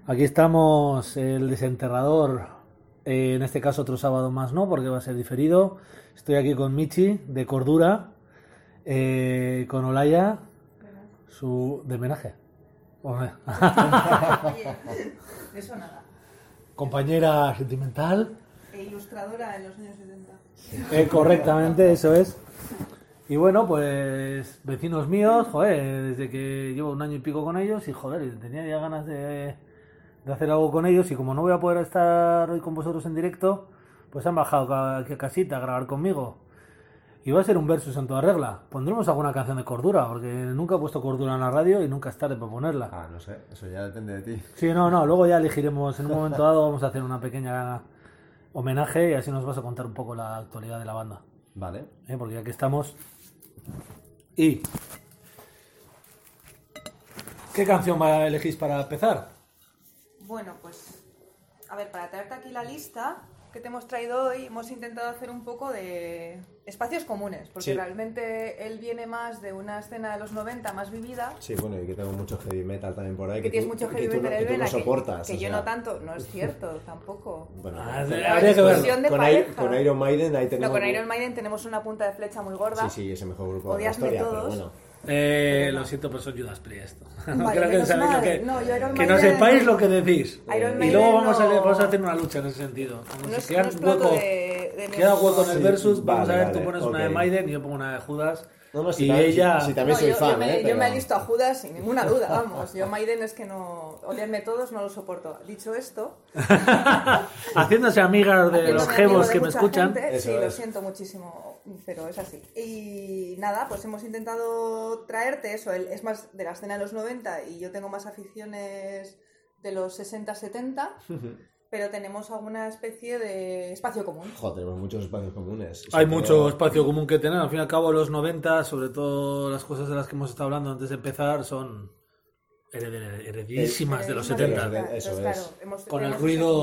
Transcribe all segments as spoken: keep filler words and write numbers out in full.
Aquí estamos, el desenterrador, eh, en este caso otro sábado más no, porque va a ser diferido. Estoy aquí con Michi, de Cordura, eh, con Olaya, su... de homenaje. Oye, eso nada. Compañera sentimental. E ilustradora en los años setenta. Eh, correctamente, eso es. Y bueno, pues vecinos míos, joder, desde que llevo un año y pico con ellos y joder, tenía ya ganas de, de hacer algo con ellos y como no voy a poder estar hoy con vosotros en directo, pues han bajado aquí a casita a grabar conmigo. Y va a ser un versus en toda regla. Pondremos alguna canción de Cordura, porque nunca he puesto Cordura en la radio y nunca es tarde para ponerla. Ah, no sé, eso ya depende de ti. Sí, no, no, luego ya elegiremos, en un momento dado vamos a hacer una pequeña homenaje y así nos vas a contar un poco la actualidad de la banda. Vale. ¿Eh? Porque aquí estamos. ¿Y qué canción elegís para empezar? Bueno, pues, a ver, para traerte aquí la lista que te hemos traído hoy, hemos intentado hacer un poco de espacios comunes, porque Sí. realmente él viene más de una escena de los noventa más vivida. Sí, bueno, y que tengo mucho heavy metal también por ahí. Que tienes tú- mucho que heavy tú no- metal que tú en no vena, que, soportas. que o yo sea, no tanto, no es cierto, tampoco. Bueno, Ah, con, de- habría que ver. Discusión de con, pareja. Iron, con Iron Maiden ahí No, tenemos... con Iron Maiden tenemos una punta de flecha muy gorda. Sí, sí, es el mejor grupo de la Odiadme historia, pero todos. bueno. Eh, lo siento, pero soy Judas Priest esto. Vale, Creo que menos sabéis lo mal. que, No, yo Iron que no Maiden- sepáis lo que decís. Iron Y Maiden luego vamos a, no- vamos a hacer una lucha en ese sentido. Como No si es- queda no es hueco, plato de- de mi- queda hueco en el Sí, versus, vamos vale, a ver, vale, tú pones ok. una de Maiden y yo pongo una de Judas. No, no, si y también- ella... si- si también No, soy yo, fan, yo me, ¿eh? yo Pero- me alisto a Judas sin ninguna duda, vamos. Yo Maiden es que no... Odiarme todos no lo soporto. Dicho esto... Haciéndose amigas de haciéndome los amigo jevos de que me mucha escuchan. gente, Eso sí, lo es. siento muchísimo, pero es así. Y nada, pues hemos intentado traerte eso. Él es más de la escena de los noventa y yo tengo más aficiones de los sesenta setenta, pero tenemos alguna especie de espacio común. Joder, tenemos muchos espacios comunes. Hay Sobre mucho todo- espacio común que tener. Al fin y al cabo, los noventa, sobre todo las cosas de las que hemos estado hablando antes de empezar, son hered- heredísimas de los Entonces, setenta. setenta. Eso claro, es. hemos- Con el tenemos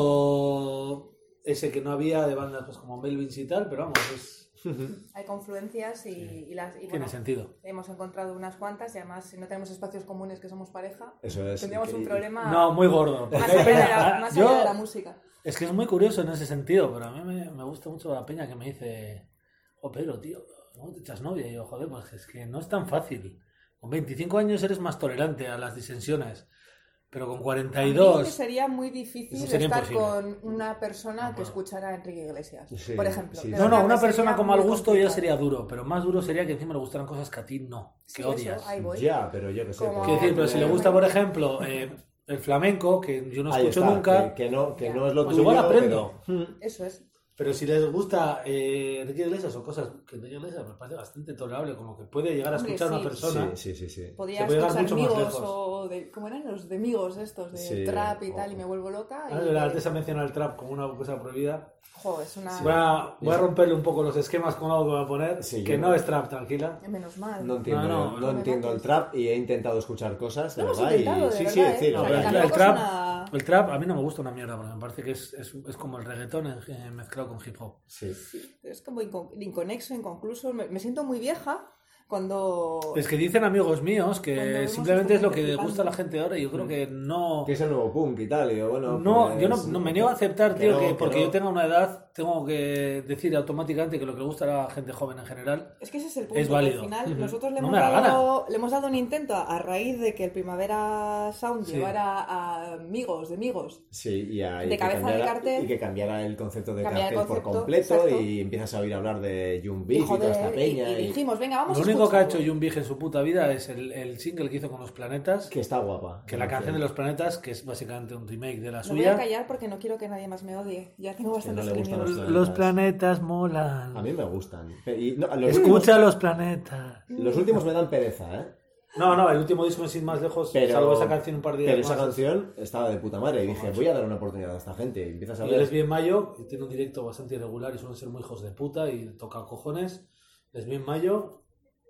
ruido ese que no había de bandas pues, como Melvins y tal, pero vamos, es- Hay confluencias y, y las... y tiene bueno, sentido. hemos encontrado unas cuantas y además si no tenemos espacios comunes que somos pareja, Eso es. tendríamos y- un problema No, muy gordo. más, Porque hay allá de peña- la, más allá yo- de la música. Es que es muy curioso en ese sentido, pero a mí me, me gusta mucho la peña que me dice, oh, Pedro, tío, ¿cómo te echas novia? Y yo, joder, pues es que no es tan fácil. Con veinticinco años eres más tolerante a las disensiones, pero con cuarenta y A mí dos... sería muy difícil Eso sería estar imposible. con una persona que escuchara a Enrique Iglesias, Sí, por ejemplo. sí, De sí. No, no, verdad una que persona sería con muy mal gusto ya complicado. sería duro, pero más duro sería que encima le gustaran cosas que a ti no, que Sí, odias. eso, ahí voy. Ya, pero yo que sé. Como- porque- Quiero decir, pero si le Eh, gusta, por ejemplo, eh, el flamenco, que yo no Ahí escucho está, nunca, Que, que no, que Ya. no es lo pues tuyo. igual aprendo. pero- Eso es. Pero si les gusta eh, Enrique Iglesias o cosas que Enrique Iglesias me parece bastante tolerable, como que puede llegar a Hombre, escuchar a sí. una persona. Sí, sí, sí, sí. Podía Se puede llegar escuchar mucho más amigos lejos. o de, ¿cómo eran los de amigos estos? De Sí, trap y o- tal, y me vuelvo loca. Ah, Y, de la Alteza menciona el trap como una cosa prohibida. jo, es una... Voy, a, voy a romperle un poco los esquemas con algo que voy a poner, Sí, que yo no no. es trap, tranquila. Menos mal. No entiendo, No, no, no, no me entiendo el mates. trap y he intentado escuchar cosas, de Lo hemos verdad. intentado, y... de sí, verdad, sí, ¿eh? decir, O No, sea, pero que el, tampoco el trap, es una- el trap a mí no me gusta una mierda, porque me parece que es, es, es como el reggaetón eh, mezclado con hip hop. sí. Es como incon- inconexo, inconcluso. Me, me siento muy vieja cuando... Es que dicen amigos míos Cuando que vemos simplemente esta es lo que gente le flipando. gusta a la gente ahora y yo creo que no... Que es el nuevo punk y tal. Y yo, bueno, No, pues, yo no, no me niego a aceptar, que tío, no, que que porque no. yo tenga una edad tengo que decir automáticamente que lo que le gusta a la gente joven en general. Es que ese es el punto. Es válido. Al final, Ujú. nosotros le No hemos, me da dado, le hemos dado un intento a, a raíz de que el Primavera Sound Sí. llevara a amigos de amigos. Sí, y, a- y de que cabeza de cambiara, cartel. y que cambiara el concepto de Cambiara el cartel por concepto, completo exacto. y empiezas a oír hablar de Jung Y, Beat y, toda esta joder, y, peña. y y- dijimos, venga, vamos Lo a único que ha hecho escucharlo. Jun Big en su puta vida es el, el single que hizo con Los Planetas, Que está guapa. que la canción de Los Planetas, que es básicamente un remake de la Me voy a suya. callar porque no quiero que nadie más me odie. Ya tengo Es que no bastante le gustan los seguimiento. Los planetas molan. A mí me gustan. Y, no, los, Escucha los planetas. últimos, los últimos me dan pereza, ¿eh? No, no, el último disco es sin más lejos, Pero, salvo esa canción un par de días pero esa más. canción estaba de puta madre y dije, voy a dar una oportunidad a esta gente. Y empiezas a Y ver... les vi en mayo, y tiene un directo bastante irregular y suelen ser muy hijos de puta y toca cojones. Les vi en mayo,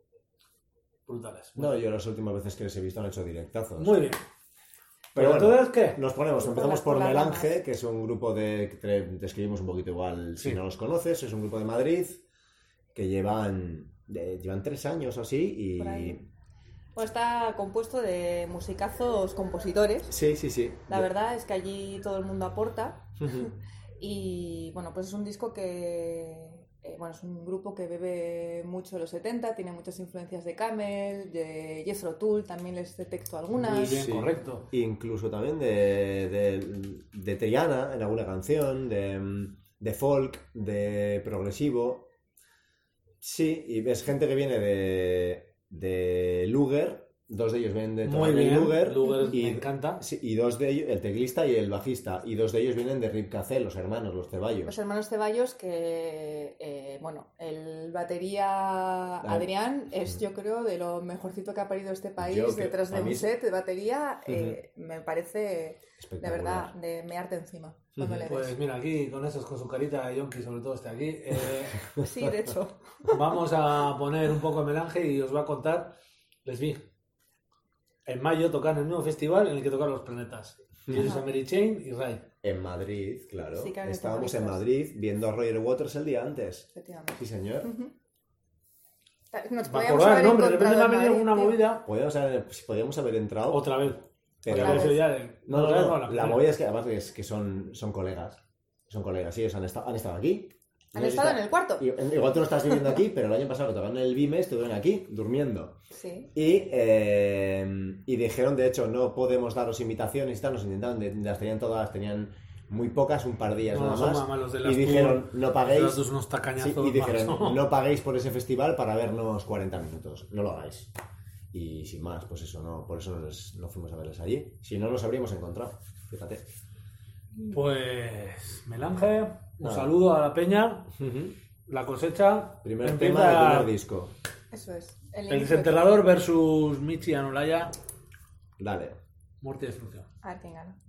brutales. No, yo las últimas veces que les he visto han hecho directazos. Muy bien. Pero Pero bueno, entonces, ¿qué? nos ponemos, empezamos Por por las Melange, ramas. que es un grupo de, que te describimos un poquito igual si Sí. no los conoces, es un grupo de Madrid que llevan, de- llevan tres años o así Por y, ahí. Bueno, está compuesto de musicazos compositores. Sí, sí, sí. La verdad es que allí todo el mundo aporta. Y bueno, pues es un disco que... Eh, bueno, es un grupo que bebe mucho los setenta, tiene muchas influencias de Camel, de Jethro Tull, también les detecto algunas. Muy bien, Sí. correcto. Incluso también de, de, de Triana en alguna canción, de, de folk, de progresivo. Sí, y ves gente que viene de, de Luger, dos de ellos vienen de Muy tocar en bien, Luger, Luger y, me encanta. sí, y dos de ellos, el teclista y el bajista, y dos de ellos vienen de Rip Cacel, los hermanos, los Ceballos. Los hermanos Ceballos, que, eh, bueno, el batería Adrián es, yo creo, de lo mejorcito que ha parido este país. Yo creo- Detrás de a un mí- set de batería, eh, me parece, de Espectacular. verdad, de mearte encima cuando le Pues ves. mira, aquí con esos, con su carita de yonki, sobre todo este aquí, eh, Sí, de hecho. vamos a poner un poco de melange y os voy a contar. Les vi en mayo tocar en el mismo festival en el que tocaron los planetas. Jesus and Mary Chain y Ray. En Madrid, claro. Sí, claro, Estábamos en están Madrid viendo a Roger Waters el día antes. Efectivamente. Sí, señor. Nos Me podíamos acordaba el haber nombre, de repente me ha encontrado en venido Madrid, una tío. movida. Podíamos haber, podíamos haber entrado. Otra vez. Pero Otra Eso vez. ya de- No, no, otra vez no, no, la primera. movida es que además es que son, son colegas. Son colegas, sí, ellos han, estado han estado aquí. Han No, estado está- en el cuarto. i- Igual tú no estás viviendo aquí, pero el año pasado que tocaron en el Vime estuvieron aquí, durmiendo. Sí. Y, eh, y dijeron, de hecho, no podemos daros invitaciones y tal, nos intentaron, de- las tenían todas, tenían muy pocas, un par de días No, nada son más. malos de Y las dijeron, tour, no paguéis. Los dos unos tacañazos. Sí, y dijeron, macho. no paguéis por ese festival para vernos cuarenta minutos, no lo hagáis. Y sin más, pues eso, no, por eso nos- no fuimos a verles allí. Si no, nos habríamos encontrado, fíjate. Pues, melange, un Nada. saludo a la peña, la cosecha. Primer empieza tema del primer disco. Eso es. El inicio desenterrador versus Michi Anolaya, Dale. muerte y destrucción. A ver quién gana.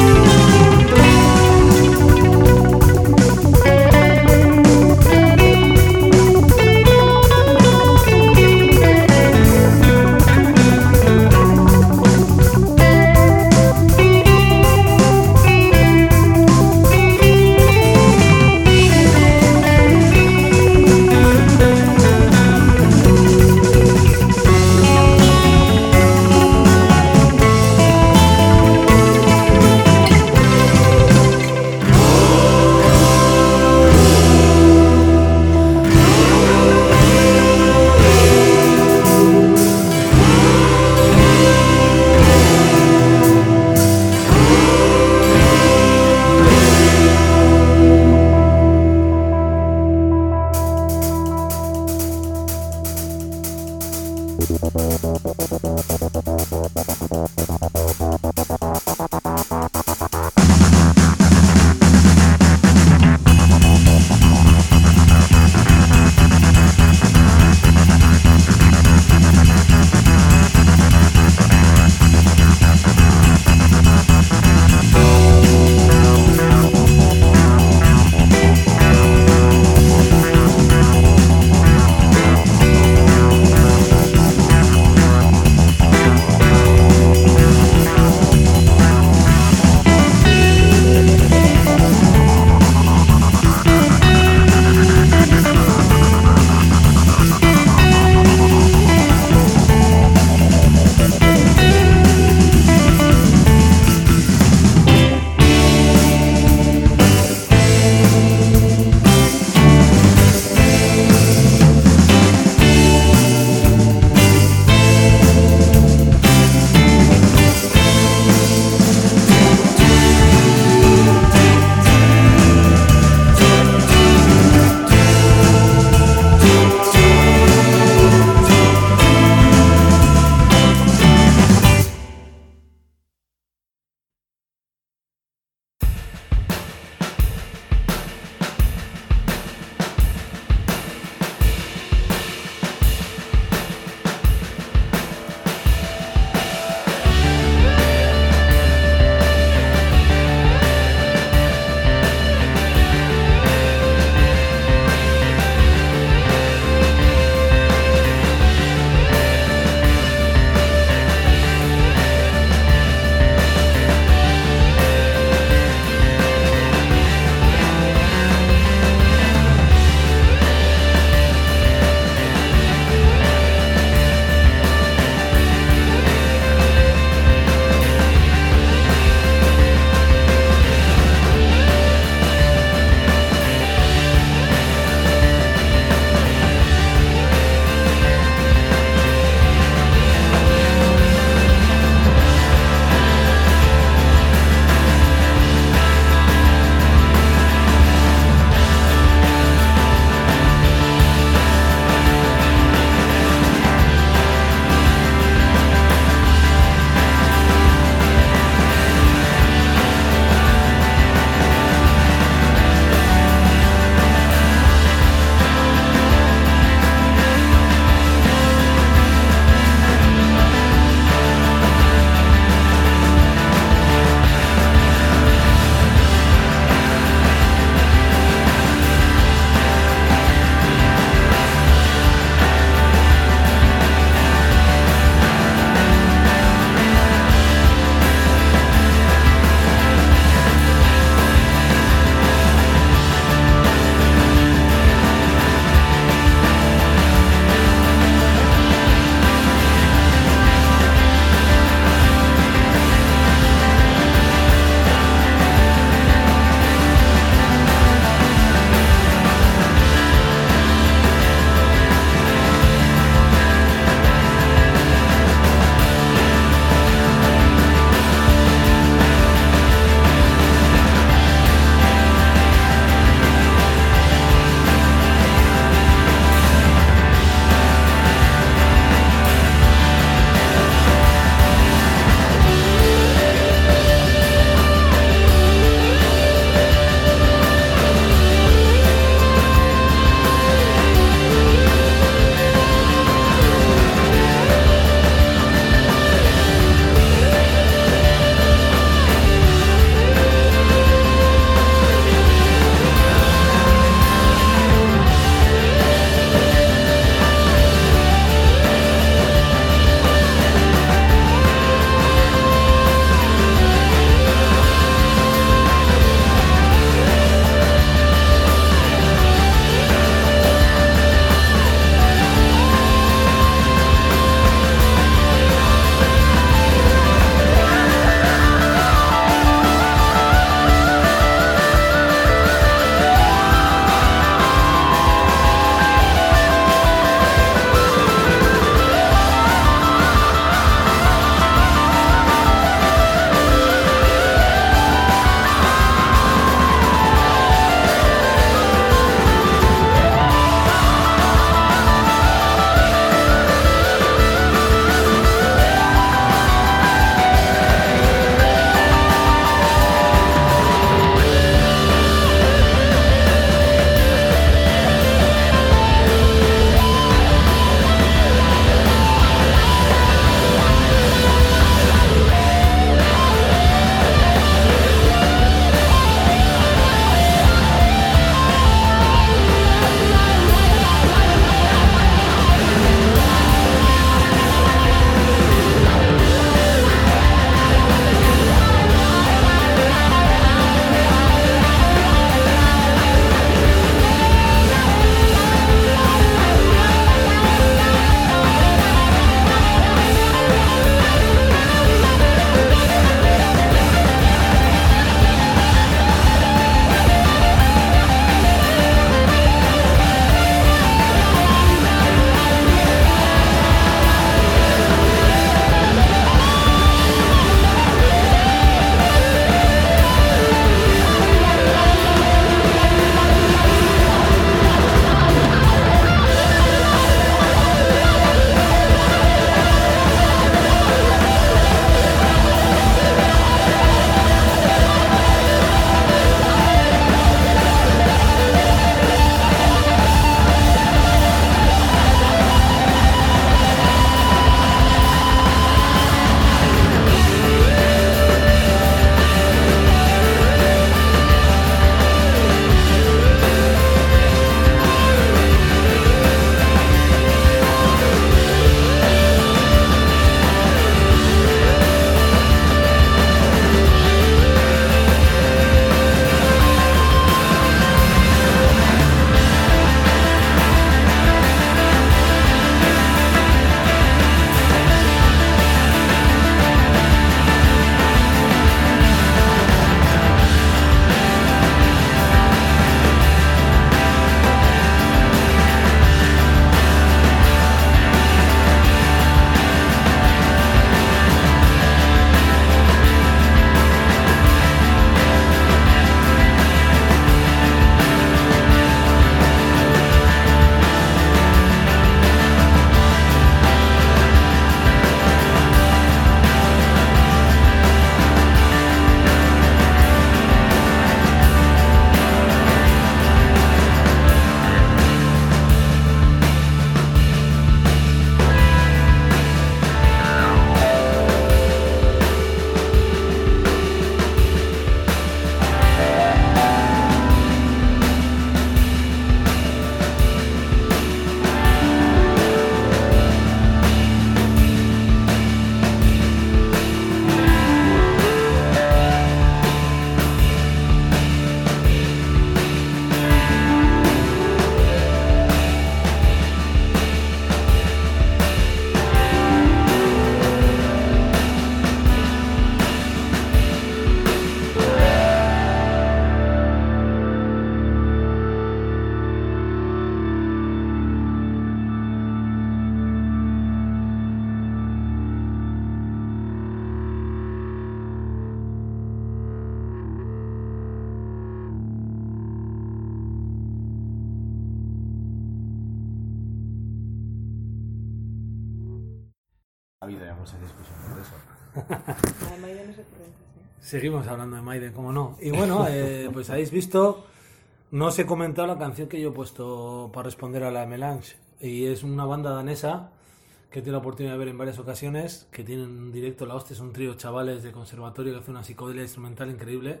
habido ya mucha discusión por eso. La de Maiden es recurrente, sí. Seguimos hablando de Maiden, como no. Y bueno, eh, pues habéis visto, no os he comentado la canción que yo he puesto para responder a la de Melange. Y es una banda danesa que tiene la oportunidad de ver en varias ocasiones, que tienen un directo la hostia, es un trío chavales de conservatorio que hace una psicodelia instrumental increíble.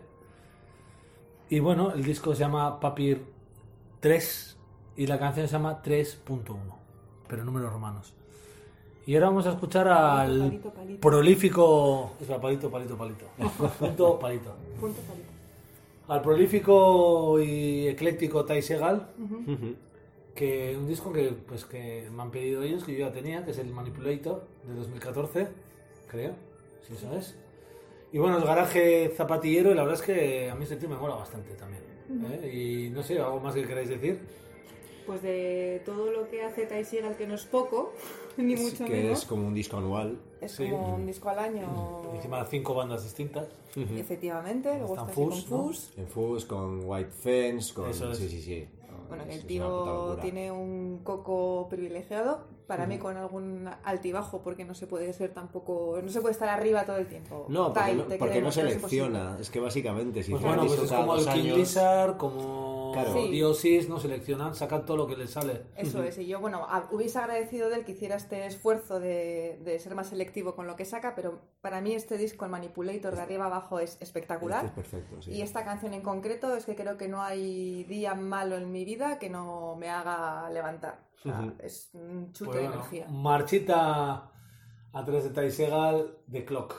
Y bueno, el disco se llama Papir tres y la canción se llama tres punto uno, pero en números romanos. Y ahora vamos a escuchar al Palito, palito. prolífico... Espera, palito, palito, palito. Punto, palito. Punto palito. Al prolífico y ecléctico Ty Segall, Ujú. que un disco que pues que me han pedido ellos, que yo ya tenía, que es el Manipulator de dos mil catorce, creo, si eso es. Y bueno, el garaje zapatillero, y la verdad es que a mí este tío me mola bastante también. ¿eh? Y no sé, ¿algo más que queráis decir? Pues de todo lo que hace Ty Segall, que no es poco, ni Sí, mucho que menos. es como un disco anual. Es sí. como un disco al año. Encima cinco bandas distintas. Efectivamente, luego Están está así con Fuzz, ¿no? Fuzz. En Fuzz, con White Fence, con... Eso es. Sí, sí, sí. Bueno, que Es- el es una puta tío locura. tiene un coco privilegiado, para mí con algún altibajo, porque no se puede ser tampoco, no se puede estar arriba todo el tiempo. No, porque Tai, no, te porque queremos, no pero es imposible. selecciona. Es que básicamente, si Pues fuera bueno, pues disco es cada como el dos King años- Lizard, como Claro. Sí. Diosis, no seleccionan, sacan todo lo que les sale. Eso es, y yo, bueno, a- hubiese agradecido de él que hiciera este esfuerzo de, de ser más selectivo con lo que saca, pero para mí este disco, el Manipulator, de arriba abajo, es espectacular. Este es perfecto, sí. Y esta canción en concreto es que creo que no hay día malo en mi vida que no me haga levantar. O sea, Ujú. es un chute Pues de bueno, energía. marchita a través de Ty Segall, The Clock.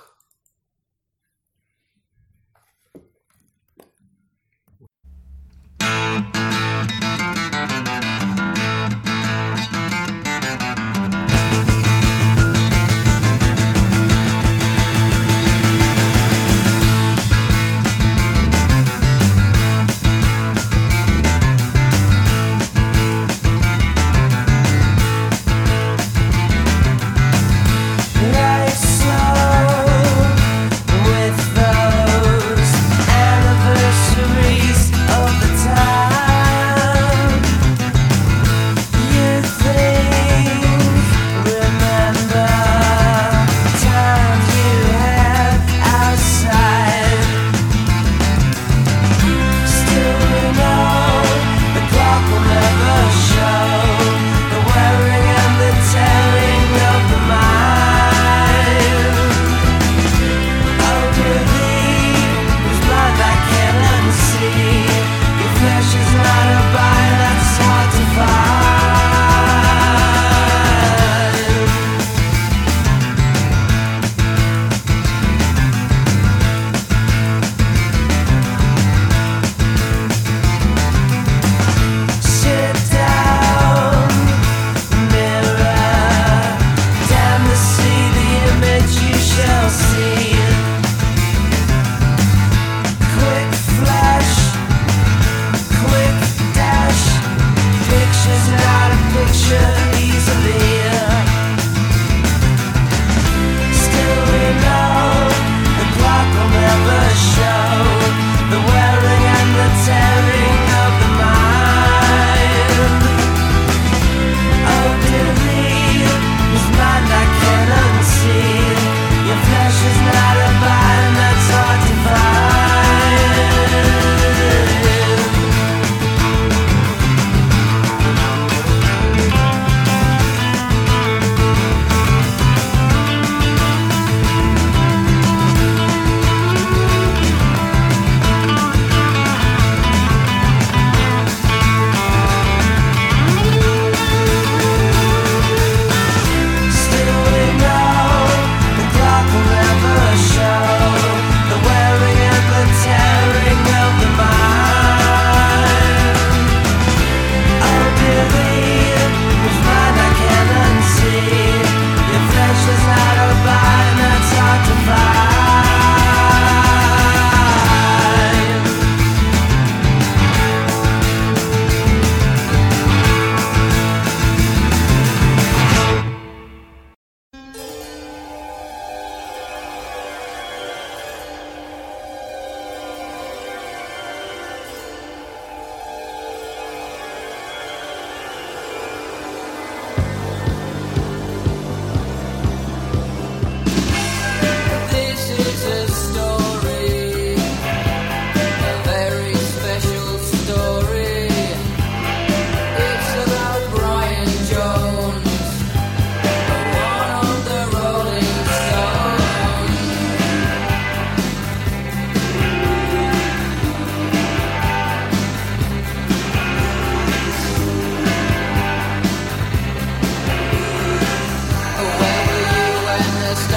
Life slow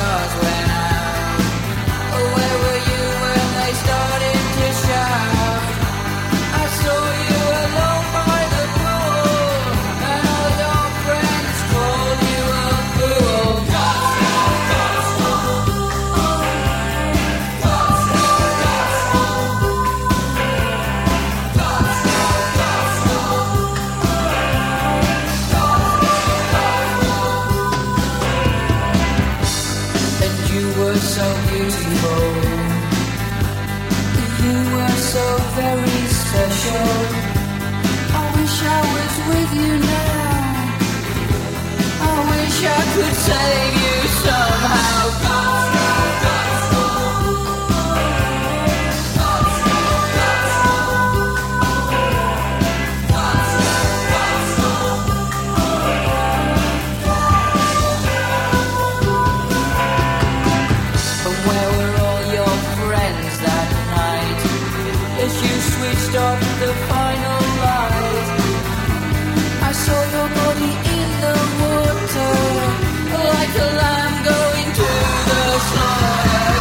stars went out. Where were you when they started to shout? I saw you alone by the pool, and all your friends called you a fool. And you were so beautiful. You were so very special. I wish I was with you now. I wish I could save you somehow. And where were all your friends that night as you switched off the final light? I saw your body in the water, like a lamb going to the slaughter.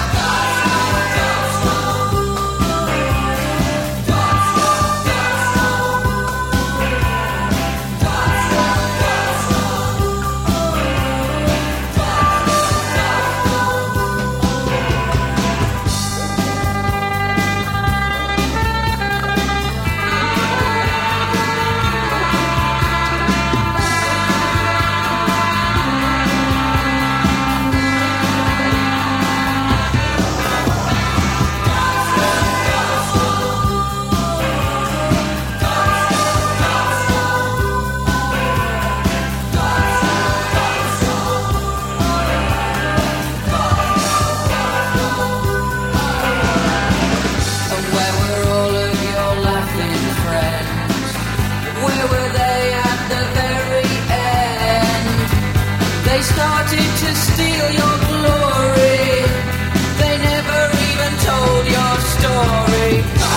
And where were all of your laughing friends? Where were they at the very end? They started to steal your glory. They never even told your story.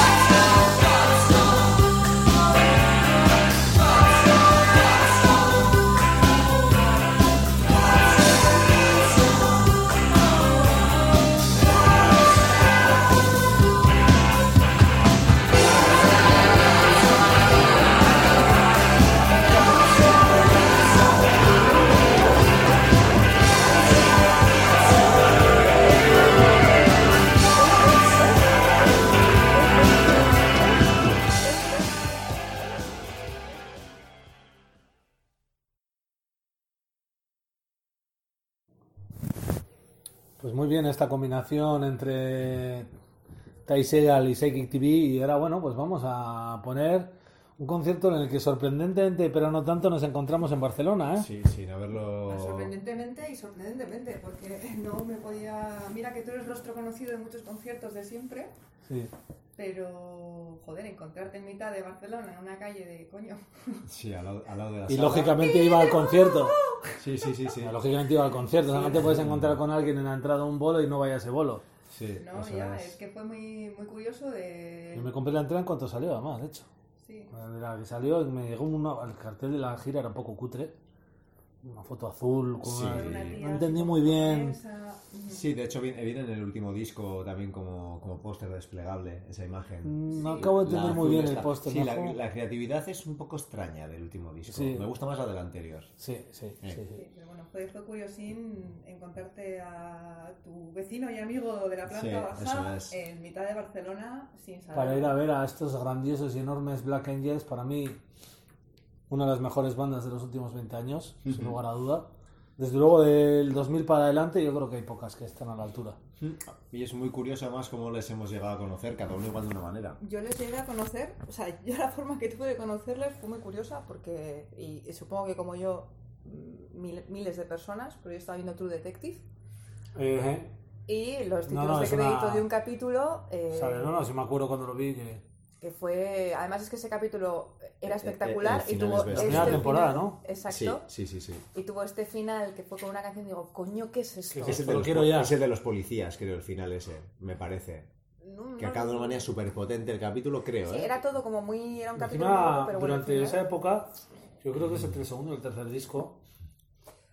Pues muy bien esta combinación entre Ty Segall y Psychic T V, y ahora bueno, pues vamos a poner un concierto en el que sorprendentemente, pero no tanto, nos encontramos en Barcelona, ¿eh? Sí, sin haberlo... Sorprendentemente y sorprendentemente, porque no me podía... Mira que tú eres rostro conocido en muchos conciertos de siempre, Sí. pero, joder, encontrarte en mitad de Barcelona, en una calle de coño. Sí, al lado, al lado de la Y sala. lógicamente iba al concierto. Sí, sí, sí, sí. Lógicamente iba al concierto. O sea, no te puedes encontrar con alguien en la entrada de un bolo y no vaya a ese bolo. Sí, No, eso ya, es. es que fue muy, muy curioso de... Yo me compré la entrada en cuanto salió, además, de hecho. Sí. De la que salió, me llegó una, el cartel de la gira era un poco cutre. Una foto azul, con Sí. una- Una tía no así entendí como muy bien. japonesa. Ujú. Sí, de hecho viene, viene en el último disco también como, como póster desplegable, esa imagen. No Sí. acabo de La entender muy azul bien está- el póster. Sí, ¿no? la, la creatividad es un poco extraña del último disco. Sí. Me gusta más la del anterior. Sí, sí, sí, Eh. sí. Sí, pero bueno, fue, fue curiosín encontrarte a tu vecino y amigo de la planta Sí, baja eso es. en mitad de Barcelona sin saber. Para ir a ver a estos grandiosos y enormes Black Angels, para mí, una de las mejores bandas de los últimos veinte años, sin Ujú. lugar a duda. Desde luego, del dos mil para adelante, yo creo que hay pocas que están a la altura. Y es muy curioso además cómo les hemos llegado a conocer, cada uno igual de una manera. Yo les llegué a conocer, o sea, yo la forma que tuve de conocerles fue muy curiosa porque, y, y supongo que como yo, mm, mil- miles de personas, pero yo estaba viendo True Detective Eh, y los No, títulos no, de es crédito una- de un capítulo, eh, ¿sabes? No, no, si me acuerdo cuando lo vi que... que fue, además es que ese capítulo era Eh, espectacular eh, el y final tuvo es bestial. La este primera temporada, final- ¿no? Exacto. Sí, sí, sí, sí. Y tuvo este final que fue con una canción, digo, coño, ¿qué es esto? Que Es el, Lo de los, quiero po- ya. es el de los policías, creo, el final ese, me parece. No, Que no, acaba de una no. manera súper potente el capítulo, creo, Sí, ¿eh? era todo como muy, era un capítulo Encima, largo, pero bueno, durante al esa final- época, yo creo que es entre el segundo y el tercer disco,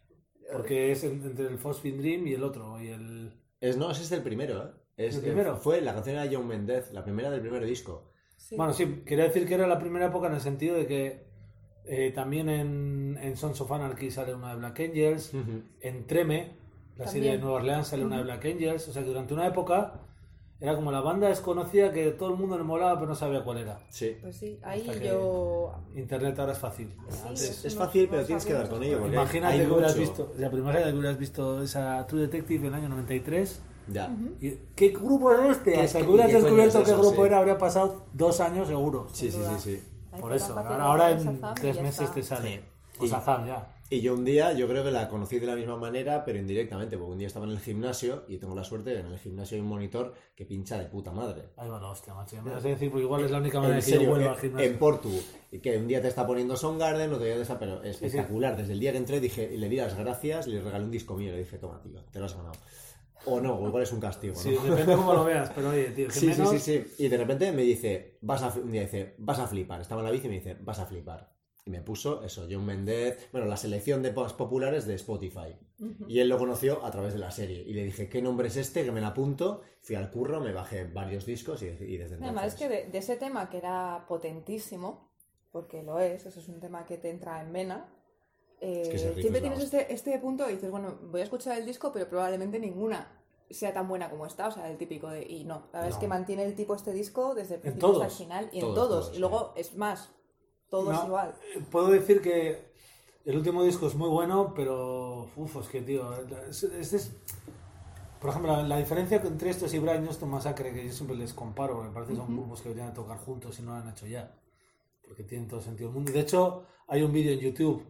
Porque es en- entre el Phosphine Dream y el otro, y el... Es, no, ese es el primero, ¿eh? Es, ¿El primero? eh, fue la canción de John Mendez, la primera del primer disco. Sí. Bueno, sí, quería decir que era la primera época en el sentido de que eh, también en, en Sons of Anarchy sale una de Black Angels, Ujú. en Treme, la serie de También. Nueva Orleans, sale una de Black Angels, o sea que durante una época era como la banda desconocida que todo el mundo le molaba pero no sabía cuál era. Sí. Pues sí, ahí Hasta que- yo... Internet ahora es fácil. Sí, Antes- es- Es no- fácil, no pero tienes que dar sabemos. con ello. Porque Imagínate hay que hubieras mucho. visto, la primera vez que hubieras visto esa True Detective en el año noventa y tres. Ya. y- ¿Qué grupo es este? ¿Qué- Hasta que qué- hubieras qué coño descubierto es qué eso? grupo Sí. era, habría pasado dos años seguro. Sí, sí, duda. sí, sí. Hay Por que eso, capaz ahora, de ahora dar en Shazam y tres ya meses está. te sale. O Y- Shazam, ya. Y yo un día, yo creo que la conocí de la misma manera, pero indirectamente, porque un día estaba en el gimnasio y tengo la suerte de que en el gimnasio hay un monitor que pincha de puta madre. Ahí va la hostia, macho. Ya me vas a decir, porque igual es la única manera En que yo serio, vuelva en, al gimnasio. en Portu, y que un día te está poniendo Soundgarden, otro día te está, pero espectacular. Desde el día que entré dije, le di las gracias, le regalé un disco mío, le dije, toma, tío, te lo has ganado. O no, o igual es un castigo, ¿no? Sí, depende cómo lo veas, pero oye, tío, que Sí, sí, menos... sí, sí. Y de repente me dice, vas a, fli- un día dice, vas a flipar. Estaba en la bici y me dice, vas a flipar. Y me puso eso, John Mendez, bueno, la selección de pos populares de Spotify. Y él lo conoció a través de la serie. Y le dije, ¿qué nombre es este? Que me la apunto. Fui al curro, me bajé varios discos y, y desde entonces... Además es que de, de ese tema que era potentísimo, porque lo es, eso es un tema que te entra en vena, eh, Es que ese riff siempre es la tienes este, este punto y dices, bueno, voy a escuchar el disco, pero probablemente ninguna sea tan buena como esta, o sea, el típico de... Y no, la verdad es No. que mantiene el tipo este disco desde el En principio hasta el todos. final y en Todos, todos. todos, y luego es más, todos No, igual. eh, Puedo decir que el último disco es muy bueno, pero... Uf, es que, tío... Es, es- es- Por ejemplo, la, la diferencia entre estos y Brian Johnston Massacre, que yo siempre les comparo, me parece que son grupos que deberían tocar juntos y no lo han hecho ya. Porque tienen todo el sentido del mundo. Y de hecho, hay un vídeo en YouTube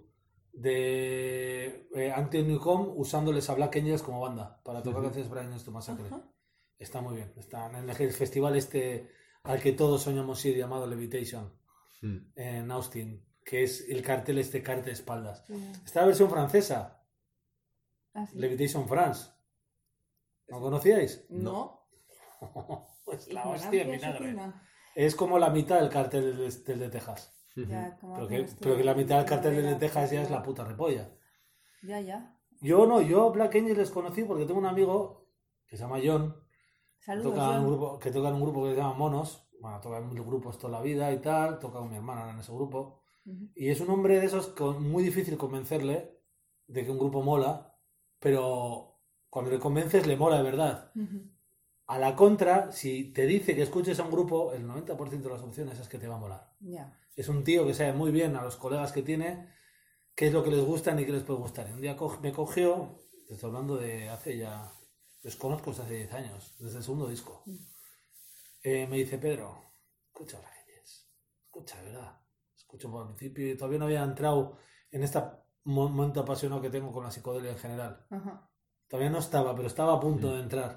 de eh, Anthony Newcomb usándoles a Black Angels como banda para tocar canciones de Brian Johnston Massacre. Ajá. Está muy bien. Está en el festival este al que todos soñamos ir, llamado Levitation, Hmm. en Austin, que es el cartel este cartel de espaldas. Sí. Está la versión francesa, Ah, sí. Levitation France. ¿No conocíais? No. Pues la Ignorancia hostia, vinagre. supina. Es como la mitad del cartel del, del de Texas. Ya, como Pero hacen que, esto pero que la mitad del de cartel del de manera Texas ya es popular. la puta repolla. Ya, ya. Yo no, yo Black Angel les conocí porque tengo un amigo que se llama John, Saludos, toca en un John. grupo, que toca en un grupo que se llama Monos. Bueno, toca en muchos grupos toda la vida y tal. Toca con mi hermana ahora en ese grupo. Ujú. Y es un hombre de esos con muy difícil convencerle de que un grupo mola, pero cuando le convences le mola de verdad. Ujú. A la contra, si te dice que escuches a un grupo, el noventa por ciento de las opciones es que te va a molar. Ya. Es un tío que sabe muy bien a los colegas que tiene qué es lo que les gusta y qué les puede gustar. Y un día co- me cogió, te estoy hablando de hace ya, los conozco desde hace diez años, desde el segundo disco. Eh, me dice, Pedro, escucha Black Angels, escucha, de verdad. Escucho por el principio y todavía no había entrado en este mo- momento apasionado que tengo con la psicodelia en general. Ajá. Todavía no estaba, pero estaba a punto de entrar.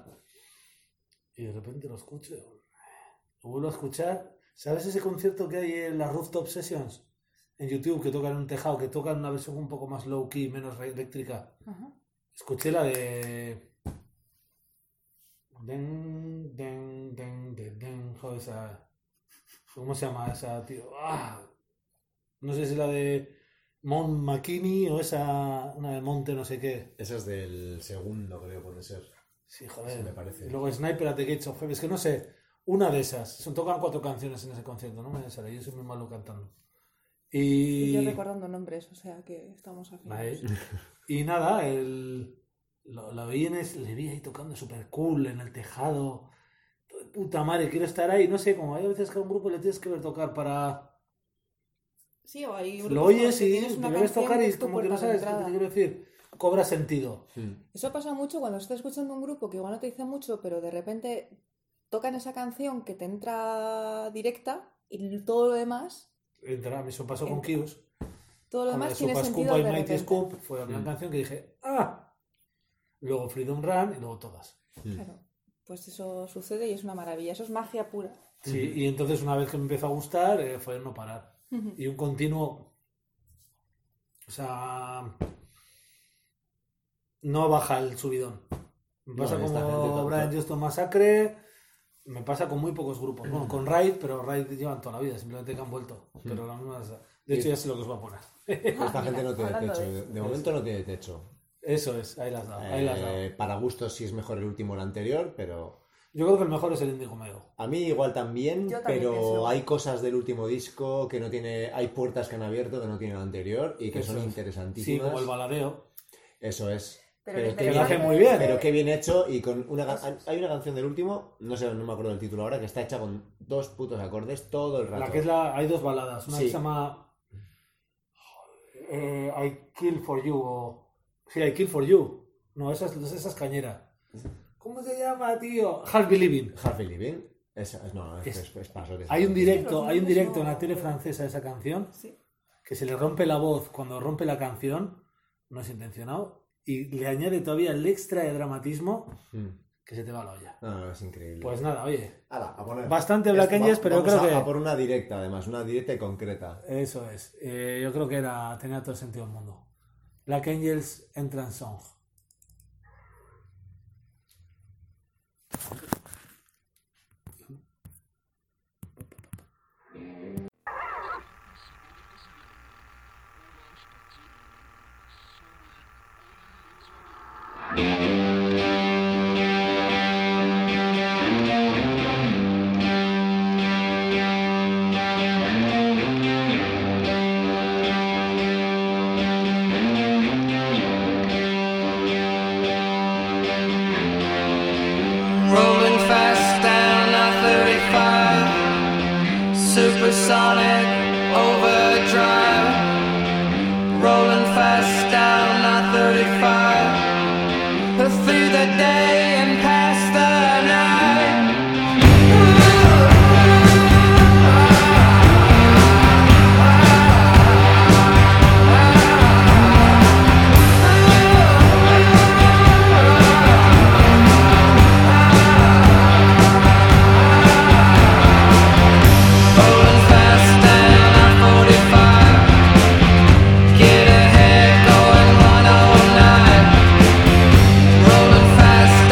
Y de repente lo escucho, lo vuelvo a escuchar. ¿Sabes ese concierto que hay en las Rooftop Sessions? En YouTube, que tocan en un tejado, que tocan una versión un poco más low key, menos re- eléctrica. Ajá. Escuché la de... Den, den, den, den, den. Joder, esa... ¿Cómo se llama esa, tío? ¡Ah! No sé si es la de Mount McKinney o esa... Una de Monte no sé qué. Ese es del segundo, creo, puede ser. Sí, joder. Sí, me parece. Y luego Sniper at the Gates of Heaven. Es que no sé, una de esas. Son, tocan cuatro canciones en ese concierto, no me sale. Yo soy muy malo cantando. Y yo Y, recordando nombres, o sea que estamos afinados. Vale. Y nada, el, lo, lo vi en es, le vi ahí tocando súper cool en el tejado. De puta madre, quiero estar ahí. No sé, como hay veces que a un grupo le tienes que ver tocar para... Sí, o hay Lo grupos con los oyes que y tienes una le ves canción tocar que y es tu como que no puerta de sabes qué te entrada. quiero decir. Cobra sentido. Hmm. Eso pasa mucho cuando estás escuchando un grupo que igual no te dice mucho, pero de repente tocan esa canción que te entra directa y todo lo demás, Entra, eso pasó con Entra. Kius. todo lo Con la demás de tiene Super sentido Scoop de y Mighty repente. Scoop fue la primera Mm. canción que dije ¡ah! Luego Freedom Run y luego todas. Claro, pues eso sucede y es una maravilla, eso es magia pura. Sí, y entonces una vez que me empezó a gustar eh, fue no parar. Y un continuo... O sea... No baja el subidón. Me No, pasa esta gente como tanto. Brian Johnston Massacre, me pasa con muy pocos grupos. Bueno, con Raid, pero Raid llevan toda la vida, simplemente que han vuelto. Pero la misma... De hecho ya sé lo que os va a poner. Esta mira, gente no tiene hablando techo. de De, eso. de momento no tiene techo. Eso es, ahí las has dado, ahí las has dado. Eh, para gustos sí es mejor el último o el anterior, pero... Yo creo que el mejor es el Índigo Mego. A mí igual también, Yo también pero pienso. hay cosas del último disco que no tiene... Hay puertas que han abierto que no tiene el anterior y que Eso son es. interesantísimas. Sí, como el baladeo. Eso es. Pero Pero, el qué Que lo bien, hace muy bien. pero qué bien hecho y con una... can- Hay una canción del último, no sé, no me acuerdo del título ahora, que está hecha con dos putos acordes todo el rato. La que es la... Hay dos baladas. Una Sí. que se llama... eh, I Kill For You o... Sí, I Kill For You. No, esa es, esa es cañera. ¿Cómo se llama, tío? Half Believing. Half Living. Esa, no, es, Es- es, es paso de- Hay un directo, los hay un nombres directo no- en la tele francesa de esa canción Sí. que se le rompe la voz cuando rompe la canción, no es intencionado, y le añade todavía el extra de dramatismo Mm. que se te va la olla. No, no, es increíble. Pues nada, oye, Ala, a poner. bastante Black Esto, Angels, va- pero yo vamos creo a, que... a por una directa, además, una directa y concreta. Eso es. Eh, yo creo que era tenía todo el sentido del mundo. Black Angels Entrance Song. Rolling fast down I thirty-five, supersonic overdrive. Rolling fast down I thirty-five, through the day and past the night. Rolling fast down I forty-five, get ahead going one oh nine. Rolling fast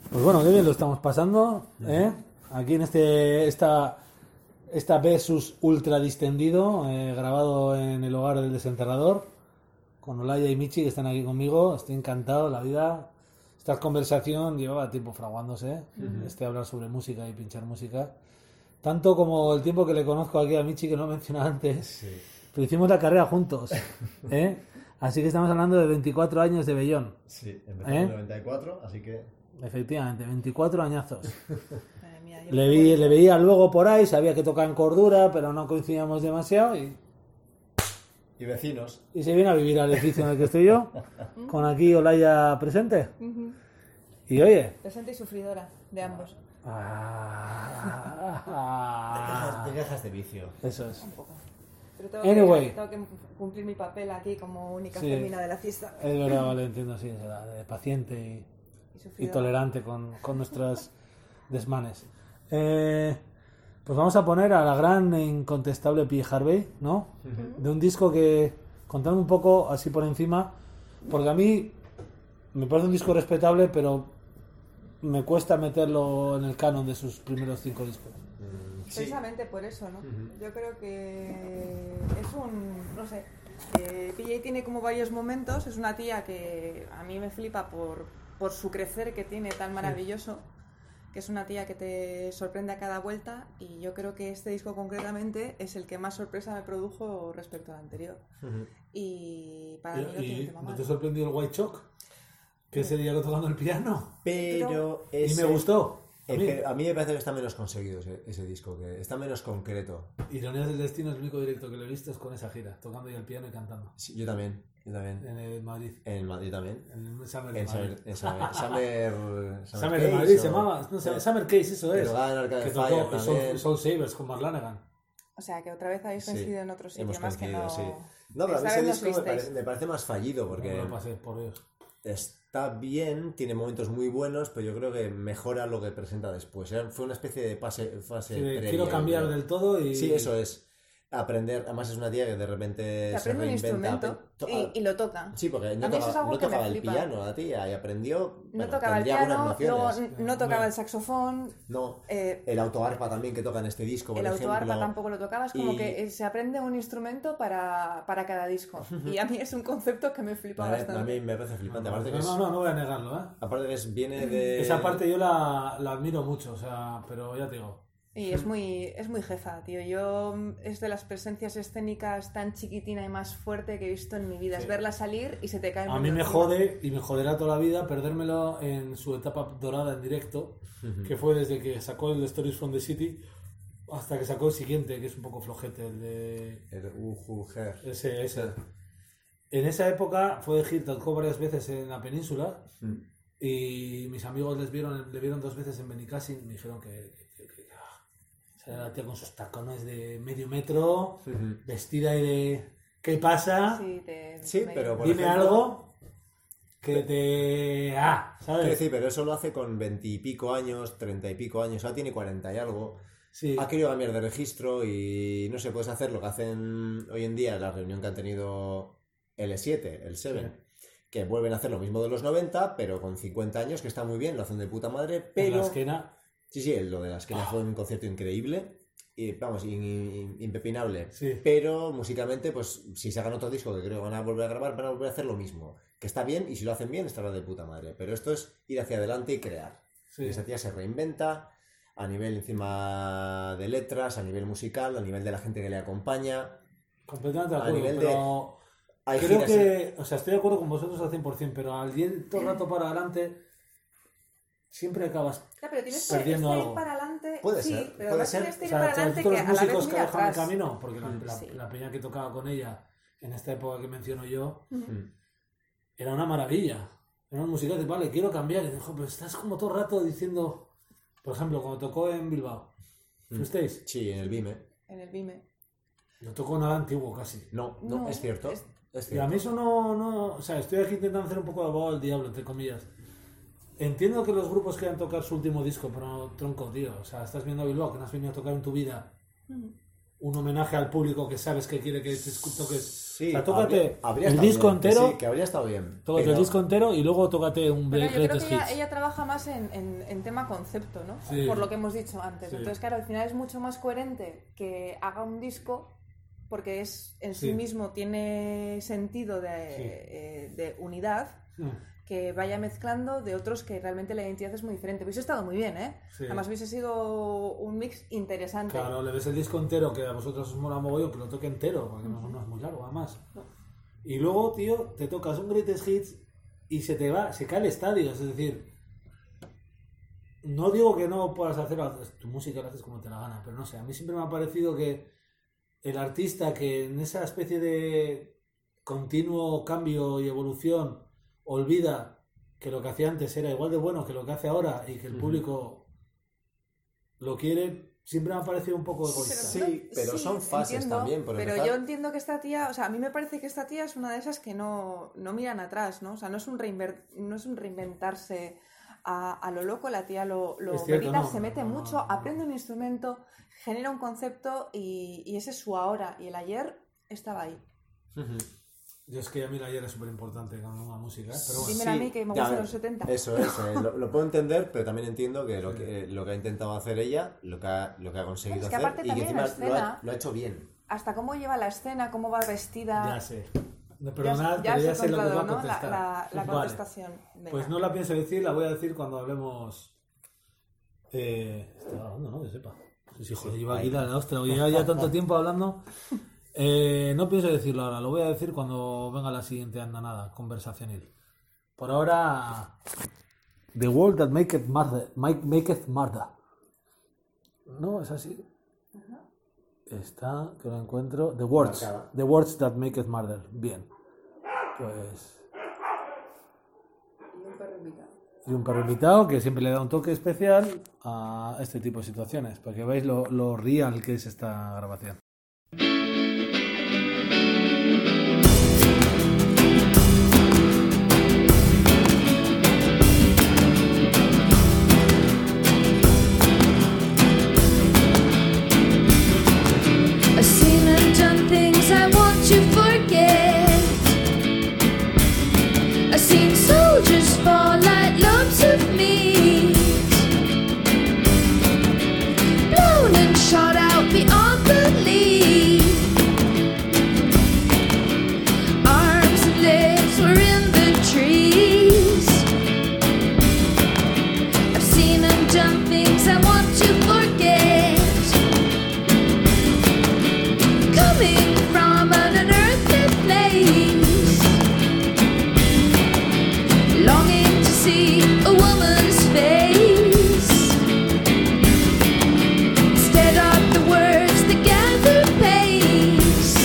Pues bueno, qué bien lo estamos pasando, ¿eh? Aquí en este esta esta versus ultra distendido, eh, grabado en el hogar del desenterrador, con Olaya y Michi que están aquí conmigo. Estoy encantado, la vida. Esta conversación llevaba tiempo fraguándose, ¿eh? Uh-huh. Este hablar sobre música y pinchar música. Tanto como el tiempo que le conozco aquí a Michi, que no he mencionado antes. Sí. Pero hicimos la carrera juntos, ¿eh? Así que estamos hablando de veinticuatro años de Bellón. Sí, empezó en el noventa y cuatro, así que... Efectivamente, veinticuatro añazos. Madre mía, le, vi, le veía luego por ahí, sabía que tocaba en Cordura, pero no coincidíamos demasiado y... Y vecinos. Y se viene a vivir al edificio en el que estoy yo, con aquí Olaya presente. Uh-huh. Y oye... Presente y sufridora, de ambos. Ah, ah, te dejas de vicio. Eso es. Un poco. Pero tengo, Anyway. que, tengo que cumplir mi papel aquí como única Sí. femina de la fiesta. Es verdad, vale, entiendo, sí, es verdad, de paciente y, Y, y tolerante con, con nuestras desmanes. Eh, pues vamos a poner a la gran e incontestable P. Harvey, ¿no? Uh-huh. De un disco que, contando un poco así por encima, porque a mí me parece un disco respetable, pero me cuesta meterlo en el canon de sus primeros cinco discos. Sí. Precisamente por eso, ¿no? Uh-huh. Yo creo que es un, no sé, eh, P J tiene como varios momentos, es una tía que a mí me flipa por, por su crecer que tiene tan maravilloso, que es una tía que te sorprende a cada vuelta, y yo creo que este disco concretamente es el que más sorpresa me produjo respecto al anterior. Uh-huh. Y para ¿Y, mí no tiene tema ¿no mal. te sorprendió el White Chalk? Que ese día lo tocando el piano. Pero, Pero ese... Y me gustó. A mí. a mí me parece que está menos conseguido ese, ese disco, que está menos concreto. Ironías del destino, el único directo que lo he visto es con esa gira, tocando ya el piano y cantando. Sí, yo también, yo también. En el Madrid. En el Madrid también. En el Summer de en Madrid. Summer, en Summer, Summer, Summer, Summer de Madrid o... se llamaba. No, sí. Summer Case, eso es. Que tocó Soul, Soul Savers con Mark Lanegan. O sea, que otra vez habéis coincidido sí, en otro sitio más que no... Sí. No, pero a mí ese disco me parece, me parece más fallido porque... No lo pasé, por Dios. Está bien, tiene momentos muy buenos, pero yo creo que mejora lo que presenta después. Fue una especie de pase, fase sí, previa. Quiero cambiar creo. del todo y... Sí, eso es. Aprender, además es una tía que de repente se, se reinventa un instrumento to- y, y lo toca. Sí, porque no, toca, no tocaba el piano la tía y aprendió. No bueno, tocaba el piano, luego no tocaba el saxofón. No, eh, el autoarpa también que toca en este disco. Por el ejemplo, autoarpa tampoco lo tocaba, es como y... que se aprende un instrumento para, para cada disco. Y a mí es un concepto que me flipa a bastante. A mí me parece flipante. No, aparte no, que es, no, no, no voy a negarlo, ¿eh? Aparte que es, viene de. Esa parte yo la, la admiro mucho, o sea, pero ya te digo. Y es muy, es muy jefa, tío. Yo es de las presencias escénicas tan chiquitina y más fuerte que he visto en mi vida. Sí. Es verla salir y se te cae el A mí me encima. Jode, y me joderá toda la vida, perdérmelo en su etapa dorada en directo, uh-huh. que fue desde que sacó el Stories from the City hasta que sacó el siguiente, que es un poco flojete, el de... El Ujuger. Ese, ese. En esa época fue de hit, tocó varias veces en la península, uh-huh. y mis amigos les vieron, le vieron dos veces en Benicassim y me dijeron que... La tía con sus tacones de medio metro, uh-huh. vestida y de... ¿Qué pasa? Sí, te... sí pero por Dime ejemplo... algo que te... Ah, ¿sabes? Quiero decir, pero eso lo hace con veintipico años, treinta y pico años, ahora tiene cuarenta y algo. Sí. Ha querido cambiar de registro y no sé, puedes hacer lo que hacen hoy en día, la reunión que han tenido L siete, el siete, sí. que vuelven a hacer lo mismo de los noventa, pero con cincuenta años, que está muy bien, lo hacen de puta madre, pero... En la esquina... Sí, sí, lo de la esquina fue un concierto increíble y, vamos, in, in, impepinable. Sí. Pero musicalmente, pues si sacan otro disco que creo que van a volver a grabar, van a volver a hacer lo mismo. Que está bien y si lo hacen bien estará de puta madre. Pero esto es ir hacia adelante y crear. Sí. Y esa tía se reinventa a nivel encima de letras, a nivel musical, a nivel de la gente que le acompaña. Completamente de acuerdo, a nivel pero de... Hay creo que, o sea, estoy de acuerdo con vosotros al cien por ciento, pero al ir todo el rato para adelante... Siempre acabas ya, pero tienes perdiendo que algo. Para adelante, puede sí, ser, pero puede ser. ser. Este O sea, para adelante todos que los a la vez músicos que dejan el atrás. camino, porque la, la, sí. la peña que tocaba con ella en esta época que menciono yo, uh-huh. era una maravilla. Era una música de, vale, quiero cambiar. Y dijo, pero estás como todo el rato diciendo, por ejemplo, cuando tocó en Bilbao, ¿fuisteis? Sí, en el Vime. En el Vime. Lo tocó nada antiguo casi. No, no, no es cierto. Es, es cierto. Y a mí eso no, no... O sea, estoy aquí intentando hacer un poco de abogado del diablo, entre comillas. Entiendo que los grupos quieran tocar su último disco, pero tronco, tío. O sea, estás viendo a Bilbao, que no has venido a tocar en tu vida. Mm. un homenaje al público que sabes que quiere que te toques. Sí, o sea, tócate habría- habría el estado disco bien, que entero, sí, que habría estado bien. tócate pero- el disco entero y luego tócate un Pero yo creo greatest que ella, hits. ella trabaja más en, en- en tema concepto, ¿no? Sí. Por lo que hemos dicho antes. Sí. Entonces, claro, al final es mucho más coherente que haga un disco porque es en sí, Sí. mismo tiene sentido de, Sí. eh, de unidad, Mm. que vaya mezclando de otros que realmente la identidad es muy diferente. Hubiese estado muy bien, ¿eh? Sí. Además hubiese sido un mix interesante. Claro, le ves el disco entero, que a vosotros os mola mogollón, que lo toque entero, porque no, no es muy largo, además. Y luego, tío, te tocas un greatest hits y se te va, se cae el estadio, es decir, no digo que no puedas hacer tu música, la haces como te la gana, pero no sé, a mí siempre me ha parecido que el artista que en esa especie de continuo cambio y evolución olvida que lo que hacía antes era igual de bueno que lo que hace ahora y que el público lo quiere, siempre me ha parecido un poco egoísta. Sí, pero Sí, son fases entiendo, también, por pero empezar. yo entiendo que esta tía, o sea, a mí me parece que esta tía es una de esas que no, no miran atrás, ¿no? O sea, no es un, reinver- no es un reinventarse a, a lo loco, la tía lo, lo Es cierto, medita, no, se mete no, no, mucho, no, no. aprende un instrumento, genera un concepto y, y ese es su ahora. Y el ayer estaba ahí. Ujú. Yo es que a mí la ayer es súper importante con una música, ¿eh? Pero bueno. Dímelo a mí que me ya, gusta a ver, los setenta. Eso es, eh, lo, lo puedo entender, pero también entiendo que lo que, lo que ha intentado hacer ella, lo que ha, lo que ha conseguido Es que hacer, aparte y que también encima la lo, escena- ha, lo ha hecho bien. Hasta cómo lleva la escena, cómo va vestida. Ya sé. No, Ya, perdonad, ya pero has ya sé lo que os va a encontrado, ¿no? La, contestar. la- la Vale. contestación. Venga. Pues no la pienso decir, la voy a decir cuando hablemos. Eh, estaba hablando, ¿no? Que sepa. Sí, sí, joder, lleva aquí la la ostra. Lleva ya tanto tiempo hablando. Eh, no pienso decirlo ahora, lo voy a decir cuando venga la siguiente andanada conversacional. Por ahora, The World That Maketh Murder. Make- Maketh Murder. No, es así. Está, que lo encuentro. The Words. Marcada. The Words That Maketh Murder. Bien. Pues. Y un perro invitado. Y un perro invitado que siempre le da un toque especial a este tipo de situaciones, para que veáis lo, lo real que es esta grabación. I've seen and done things I want to forget. I've seen soldiers fall like lumps of meat, blown and shot out beyond belief. Arms and legs were in the trees. I've seen and done things I want to forget. Coming from an unearthly place, longing to see a woman's face. Instead of the words that gather pace,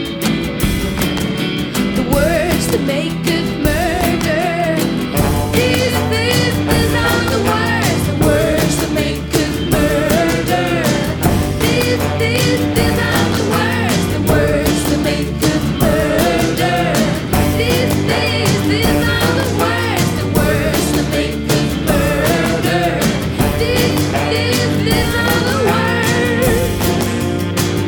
the words that make good murder. These, these, these are the words, the words that make good murder. These, these, these are the words, the words that make good murder. These, these, these are the words, the words that make good murder. These, these, these are the words.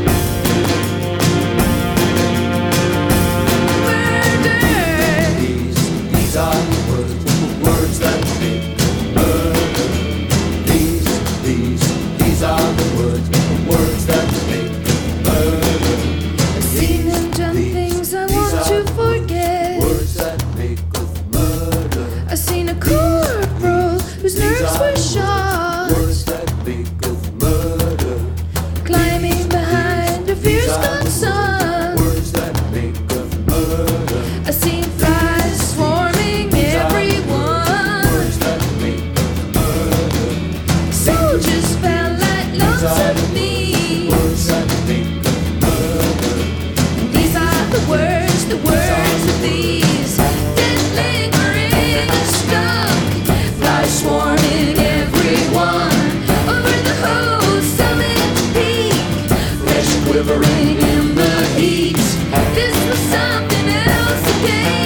Murder. These, these are the words, the words that make murder. These, these, these are the words, the words that make murder. I've seen and done things I want to forget. Words that make of murder. I've seen a corporal whose nerves were shot, Words that make of murder. climbing behind a fierce gone sun. Words that make of murder. I've seen flies swarming everyone. Words that make of murder. Soldiers fell like lumps of meat. Words that make of murder. These are the words, the words of these dead lingering stuck. Flies swarming everyone over the whole summit peak. Flesh quivering in the heat. This was something else again.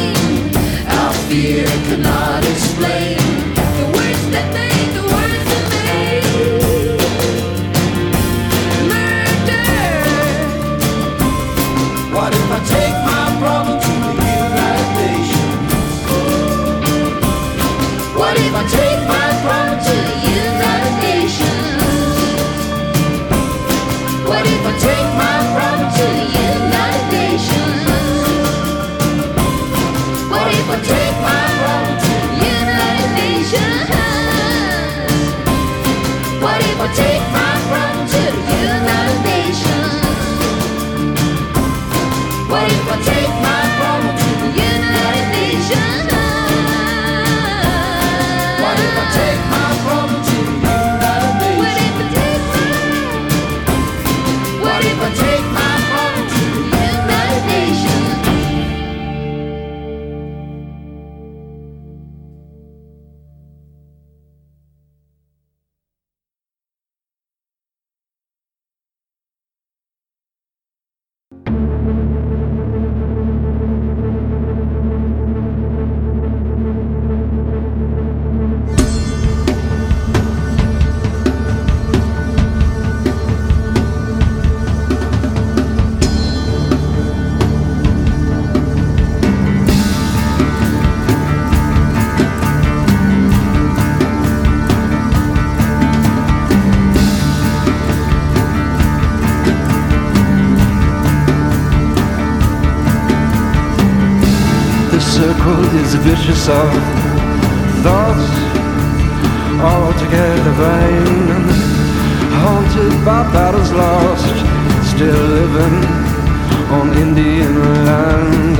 circle is vicious of thoughts altogether vain, haunted by battles lost, still living on Indian land.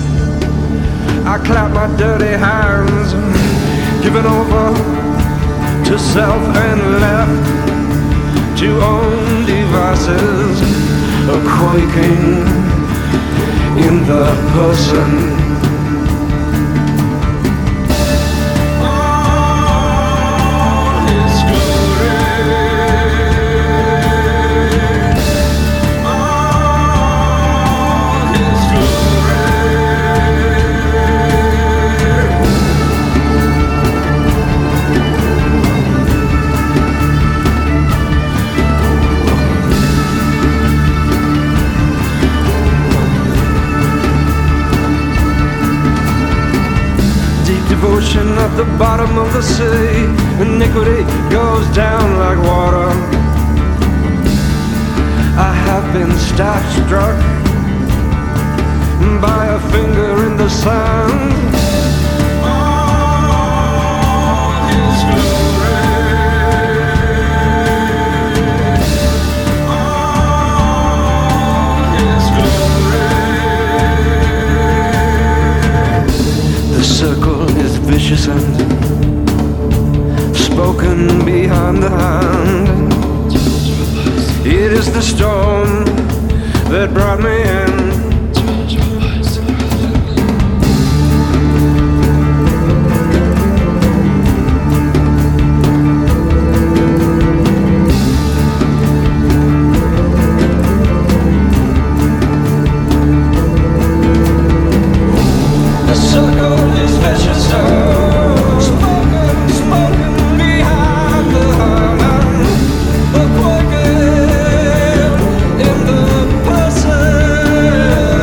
I clap my dirty hands, given over to self and left to own devices, a quaking in the person. Devotion at the bottom of the sea, iniquity goes down like water. I have been staff struck by a finger in the sand. All His glory, all His glory. The circle is vicious and spoken behind the hand. It is the storm that brought me in. The circle is vicious, so spoken, spoken behind the hand. The quaking in the person.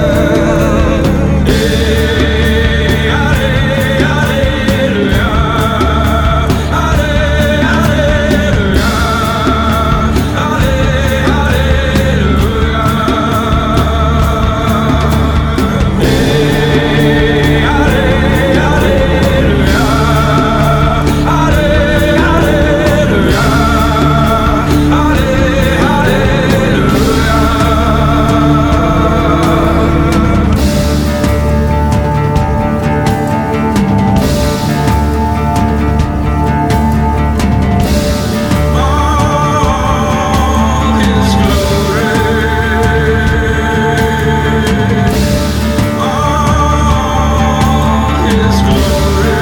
Hey, alle, alleluia. Alle, alleluia. Alle, alleluia. Hey, alle, alleluia. Alle, alleluia. Alle, alleluia. All His glory, all His glory.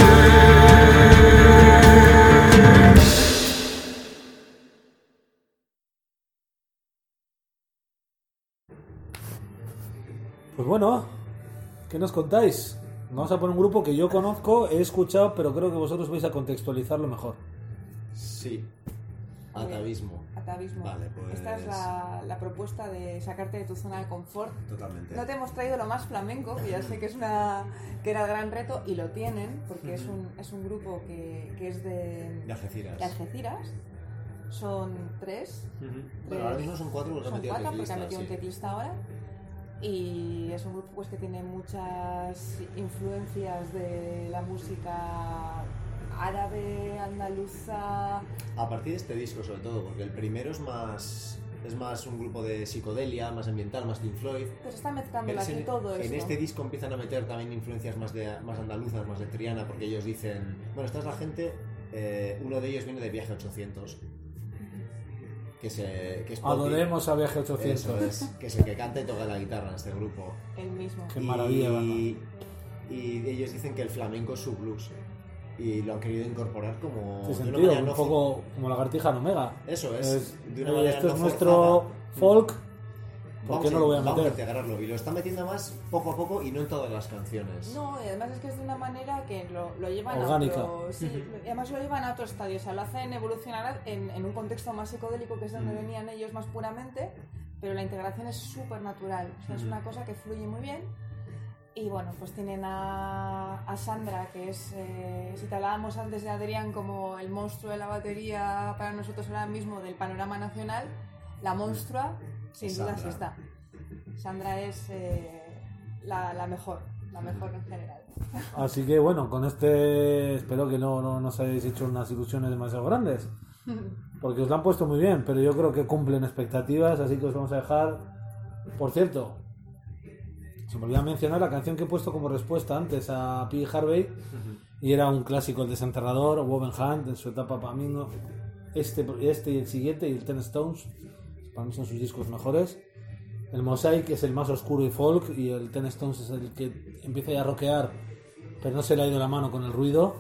Pues bueno, ¿qué nos contáis? Vamos a poner un grupo que yo conozco, he escuchado, pero creo que vosotros vais a contextualizarlo mejor. Sí. Atavismo. Atavismo. Vale, pues- Esta es la, la propuesta de sacarte de tu zona de confort. Totalmente. No te hemos traído lo más flamenco, que ya sé que es una que era el gran reto, y lo tienen, porque es, un, es un grupo que, que es de, De Algeciras. de Algeciras. Son tres. Ujú. tres- Bueno, ahora mismo son cuatro porque han son metido cuatro, porque teclista, han metido un sí. teclista ahora. Y es un grupo pues, que tiene muchas influencias de la música árabe, andaluza. A partir de este disco, sobre todo, porque el primero es más es más un grupo de psicodelia, más ambiental, más Pink Floyd. Pues está mezclando Pero aquí en, todo en esto. este disco empiezan a meter también influencias más de más andaluzas, más de Triana, porque ellos dicen, bueno, esta es la gente, eh, uno de ellos viene de Viaje ochocientos, que, se, que es Poppy. Adoremos a Viaje ochocientos. Eso es, que es el que canta y toca la guitarra en este grupo. El mismo. Qué maravilla, y, y ellos dicen que el flamenco es su blues y lo han querido incorporar como Ese de una sentido, manera un no poco como Lagartija en Omega. Eso es, Es- de una eh, manera esto no es nuestro forzada. folk, ¿por Vamos qué no lo voy a vamos meter? integrarlo y lo está metiendo más poco a poco y no en todas las canciones. No, y además es que es de una manera que lo, lo llevan Orgánica. a otro... Sí, y además lo llevan a otro estadio, o sea, lo hacen evolucionar en, en un contexto más psicodélico, que es donde venían ellos más puramente, pero la integración es súper natural, o sea, es una cosa que fluye muy bien. Y bueno, pues tienen a, a Sandra, que es, eh, si te hablábamos antes de Adrián como el monstruo de la batería para nosotros ahora mismo del panorama nacional, la monstrua, sin duda sí Sandra. está. Sandra es eh, la, la mejor. la mejor en general. Así que bueno, con este espero que no, no nos hayáis hecho unas ilusiones demasiado grandes. Porque os lo han puesto muy bien, pero yo creo que cumplen expectativas, así que os vamos a dejar. Por cierto, se me olvidó mencionar la canción que he puesto como respuesta antes a P. Harvey, y era un clásico, El Desenterrador, Woven Hand, en su etapa para mí, no, este, este y el siguiente, y el Ten Stones, para mí son sus discos mejores. El Mosaic es el más oscuro y folk, y el Ten Stones es el que empieza ya a rockear, pero no se le ha ido la mano con el ruido.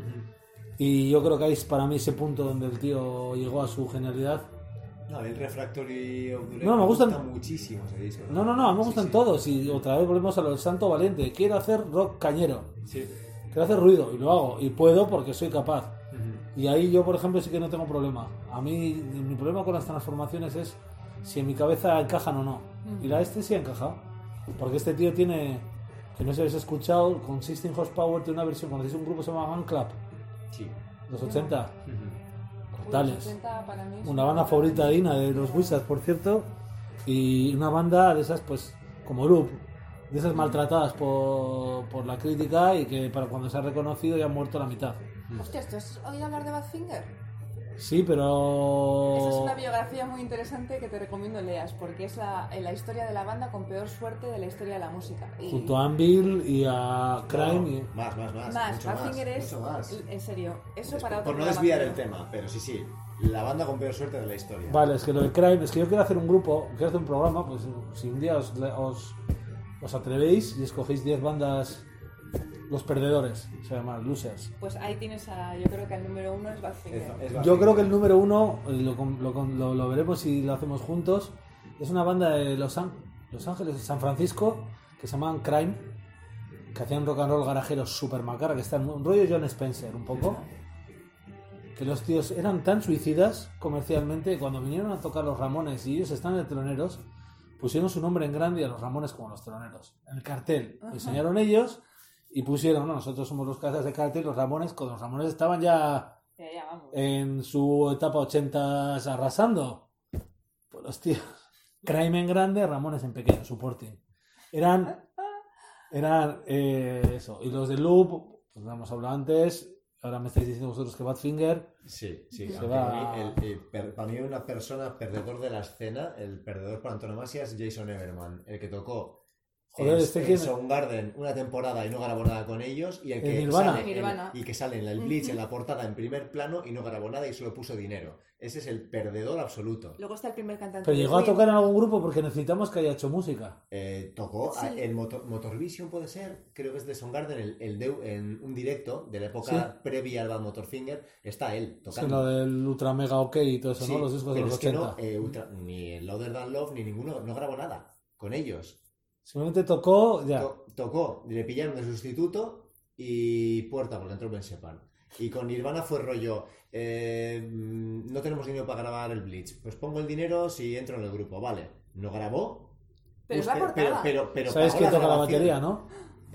Y yo creo que ahí es para mí ese punto donde el tío llegó a su genialidad. No, el Refractory of Durek No, me gustan- gusta muchísimo ese disco. No, no, no, a mí me Sí, gustan sí. todos, y otra vez volvemos a lo del Santo Valiente. Quiero hacer rock cañero, Sí. quiero hacer ruido, y lo hago, y puedo porque soy capaz. Y ahí yo, por ejemplo, sí que no tengo problema. A mí, mi problema con las transformaciones es si en mi cabeza encajan o no. Y la este sí ha encajado. Porque este tío tiene, que no sé si habéis escuchado, con System Horsepower tiene una versión, cuando hizo un grupo que se llama Man Club, Sí. los ochenta. Uy, Brutales. los ochenta para mí es Una banda favorita de Ina, de los Wizards, por cierto. Y una banda de esas, pues, como Loop, de esas maltratadas por, por la crítica y que para cuando se ha reconocido ya han muerto la mitad. Hostias, ¿tú has oído hablar de Badfinger? Sí, pero... Esa es una biografía muy interesante que te recomiendo leas, porque es la, la historia de la banda con peor suerte de la historia de la música. Y Junto a Anvil y a Crime. Y... Más, más, más. más, mucho Badfinger más, es, mucho más. en serio, eso Es para por, otro por no programa, desviar pero- el tema, pero sí, sí. La banda con peor suerte de la historia. Vale, es que lo de Crime, es que yo quiero hacer un grupo, quiero hacer un programa, pues si un día os, os, os atrevéis y escogéis diez bandas, los perdedores, se llama Losers. Pues ahí tienes a, yo creo que el número uno es Badfinger. Es- es Yo Badfinger. creo que el número uno, eh, lo, con- lo, con- lo- lo veremos si lo hacemos juntos, es una banda de Los, Án- Los Ángeles, San Francisco, que se llaman Crime, que hacían rock and roll garajero super macara, que está en un rollo John Spencer un poco. Que los tíos eran tan suicidas comercialmente que cuando vinieron a tocar los Ramones y ellos están de teloneros, pusieron su nombre en grande y a los Ramones como los teloneros. En el cartel lo enseñaron ellos y pusieron, no, nosotros somos los casas de cartel, los Ramones, cuando los Ramones estaban ya Ya, ya, vamos. en su etapa ochentas arrasando. Pues los tíos, Crime en grande, Ramones en pequeño, supporting. Eran, eran eh, eso. Y los de Loop, pues lo hemos hablado antes, ahora me estáis diciendo vosotros que Badfinger. Sí, sí. Se aunque va- Para, mí, el- el per- para mí una persona perdedor de la escena, el perdedor por antonomasia es Jason Everman, el que tocó Joder, en, este en quién- Soundgarden una temporada y no grabó nada con ellos, y el que En Nirvana. sale en- Nirvana. y que sale en el Bleach en la portada en primer plano y no grabó nada y solo puso dinero. Ese es el perdedor absoluto. Luego está el primer cantante. Pero de llegó a Queen. tocar en algún grupo porque necesitamos que haya hecho música. Eh, tocó Sí. a- en Motor, Motorvision, puede ser, creo que es de Soundgarden, el, el de- en un directo de la época previa al Bad Motorfinger, está él Es tocando. lo del Ultra Mega OK y todo eso, Sí, ¿no? Los discos de pero los es que ochenta. no, eh, Ultra- ni el Louder Than Love ni ninguno, no grabó nada con ellos. Simplemente tocó, ya. To- tocó, le pillaron de sustituto y puerta porque entró Ben Shepard. Y con Nirvana fue rollo, eh, mm, no tenemos dinero para grabar el Bleach, pues pongo el dinero si entro en el grupo, vale. No grabó. Pero es la Pues, pero, portada. pero, pero ¿Sabes pagó quién toca la grabación. batería, no?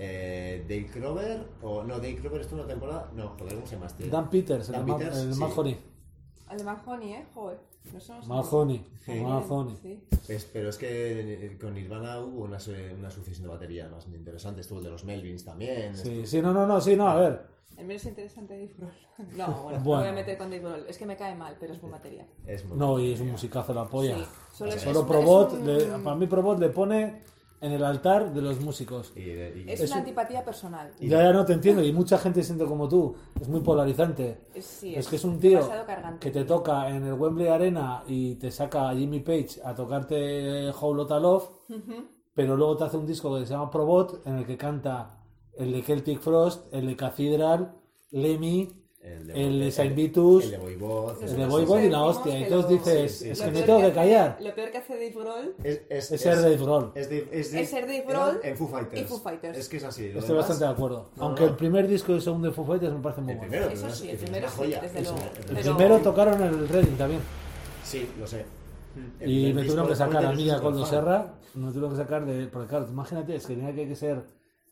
Eh, Dave Crover, o no, Dave Crover estuvo una temporada, no, joder, ¿cómo se llama este? Dan Peters, el Dan de Ma- Peters, el sí. Mahoney. El de Mahoney, ¿eh? Joder. No sé, no sé. Mahoney. Sí. Mahoney. Sí. Pues, pero es que eh, con Nirvana hubo una, su- una sucesión de baterías más interesante, estuvo el de los Melvins también. Sí, sí, no, no, no, sí, no, a ver. El menos interesante Dave Grohl. No, bueno, no Bueno. voy a meter con Dave Grohl. Es que me cae mal, pero es buen material. Es muy No, y es un musicazo la polla. Sí, solo es- Solo es- Probot, es un- le- para mí Probot le pone en el altar de los músicos. Y, de- y- Es Es una un- antipatía personal. Ya, ya no te entiendo, y mucha gente siente como tú. Es muy polarizante. Es, sí, Es que es un tío demasiado cargante. que te toca en el Wembley Arena y te saca a Jimmy Page a tocarte How Lotta Love, pero luego te hace un disco que se llama Probot, en el que canta el de Celtic Frost, el de Cathedral, Lemmy, el el de el- Saint Vitus, el de Voivod, el el- de Nosotros Voivod y la decimos hostia. que Y entonces lo- dices, sí, sí, es sí. que Lo me peor tengo que hace- callar. Lo peor que hace Dave Grohl Es, es, Es ser Dave Grohl. Es, de, es, de- Es ser Dave era Grohl en Foo Fighters. y Foo Fighters. Es que es así. lo Estoy demás- bastante de acuerdo. No, Aunque no. el primer disco y el segundo de Foo Fighters me parece muy El bueno. primero, Eso pero sí, es- el es primero una sí, joya. desde Es luego. una- El Pero- primero tocaron en el Reading también. Sí, lo sé. El Y primer me disco tuvieron que de sacar a Foo mí y a Fighters es Coldo fan. Serra. Me tuvieron que sacar de. Porque claro, imagínate, es que tenía que ser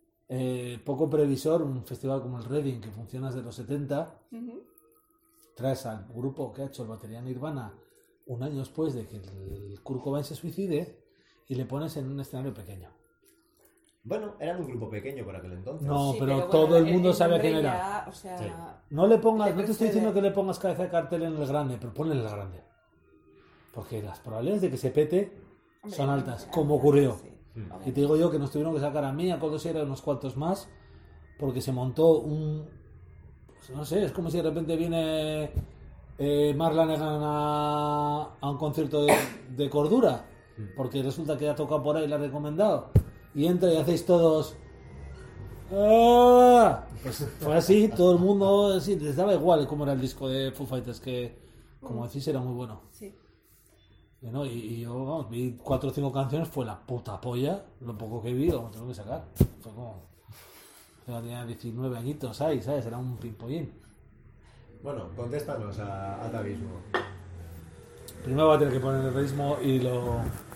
eh, poco previsor un festival como el Reading, que funciona desde los setenta. Traes al grupo que ha hecho el batería Nirvana un año después de que el Kurt Cobain se suicide y le pones en un escenario pequeño. Bueno, eran un grupo pequeño por aquel entonces. No, Sí, pero, bueno, todo el el- mundo el sabe nombre quién era. ya, o sea, Sí. No le pongas, Le no te estoy precede. diciendo que le pongas cabeza de cartel en el grande, pero ponle en el grande. Porque las probabilidades de que se pete hombre, son altas, ya, como ya, ocurrió. sí, Y obviamente. te digo yo que nos tuvieron que sacar a mí, a Codosier y a unos cuantos más, porque se montó un... pues no sé, es como si de repente viene eh, Mark Lanegan a, a un concierto de, de cordura, porque resulta que ha tocado por ahí y le ha recomendado, y entra y hacéis todos... ¡Ah! Pues fue así, todo el mundo así, les daba igual cómo era el disco de Foo Fighters, que como decís era muy bueno. Sí. Y, ¿no? y, y yo vamos, vi cuatro o cinco canciones, fue la puta polla, lo poco que vi, lo tengo que sacar. Fue como... Yo tenía diecinueve añitos ahí, ¿sabes? Era un pimpollín. Bueno, contéstanos a Atavismo. Primero va a tener que poner el ritmo y lo...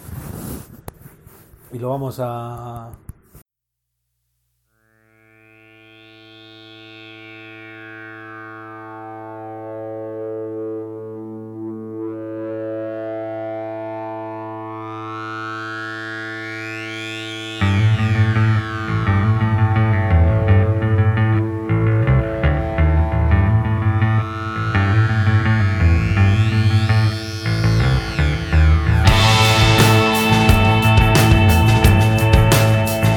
Y lo vamos a... Thank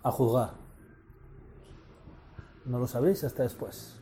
a juzgar. No lo sabéis hasta después.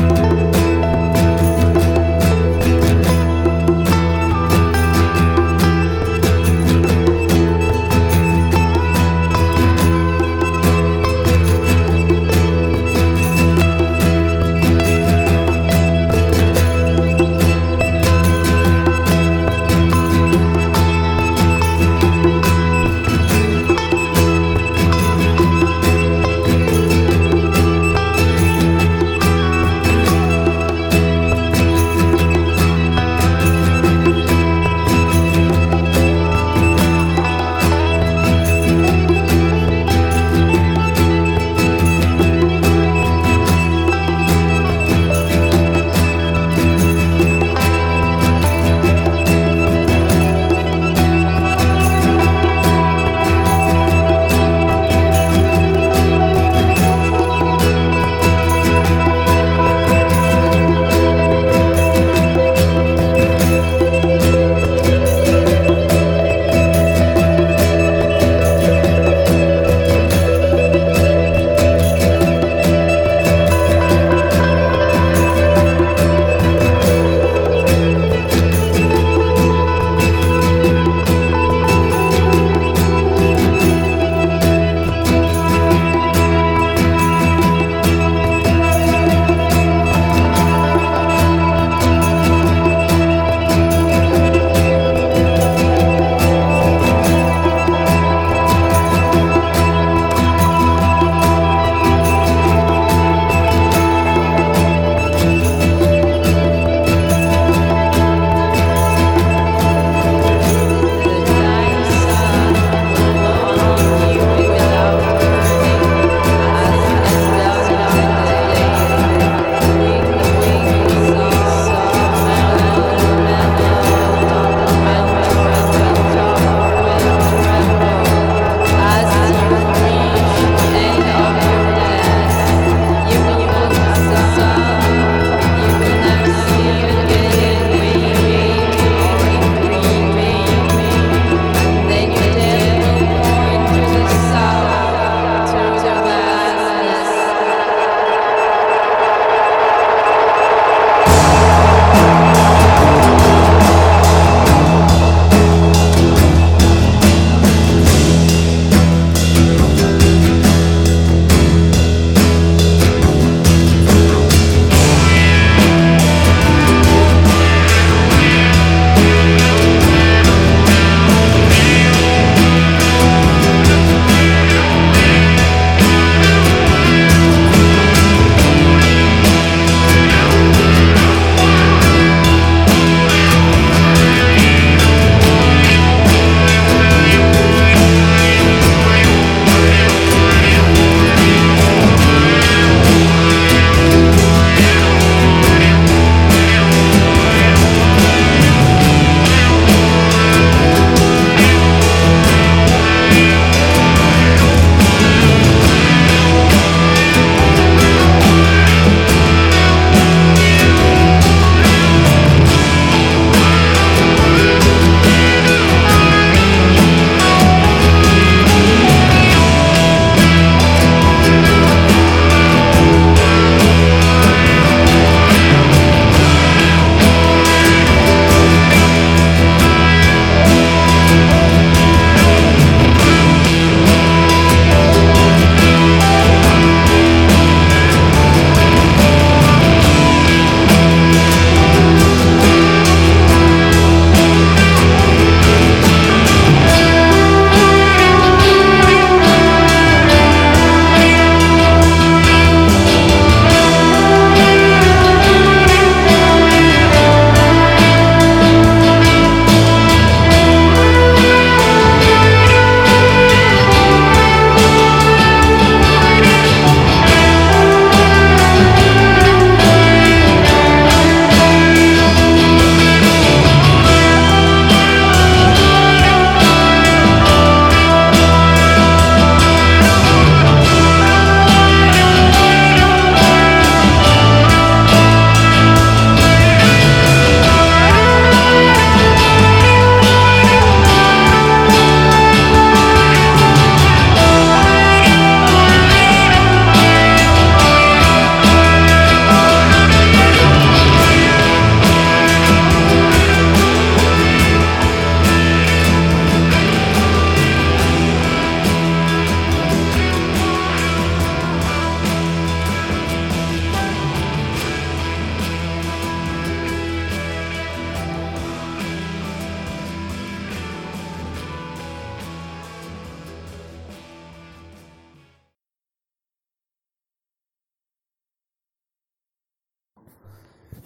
Thank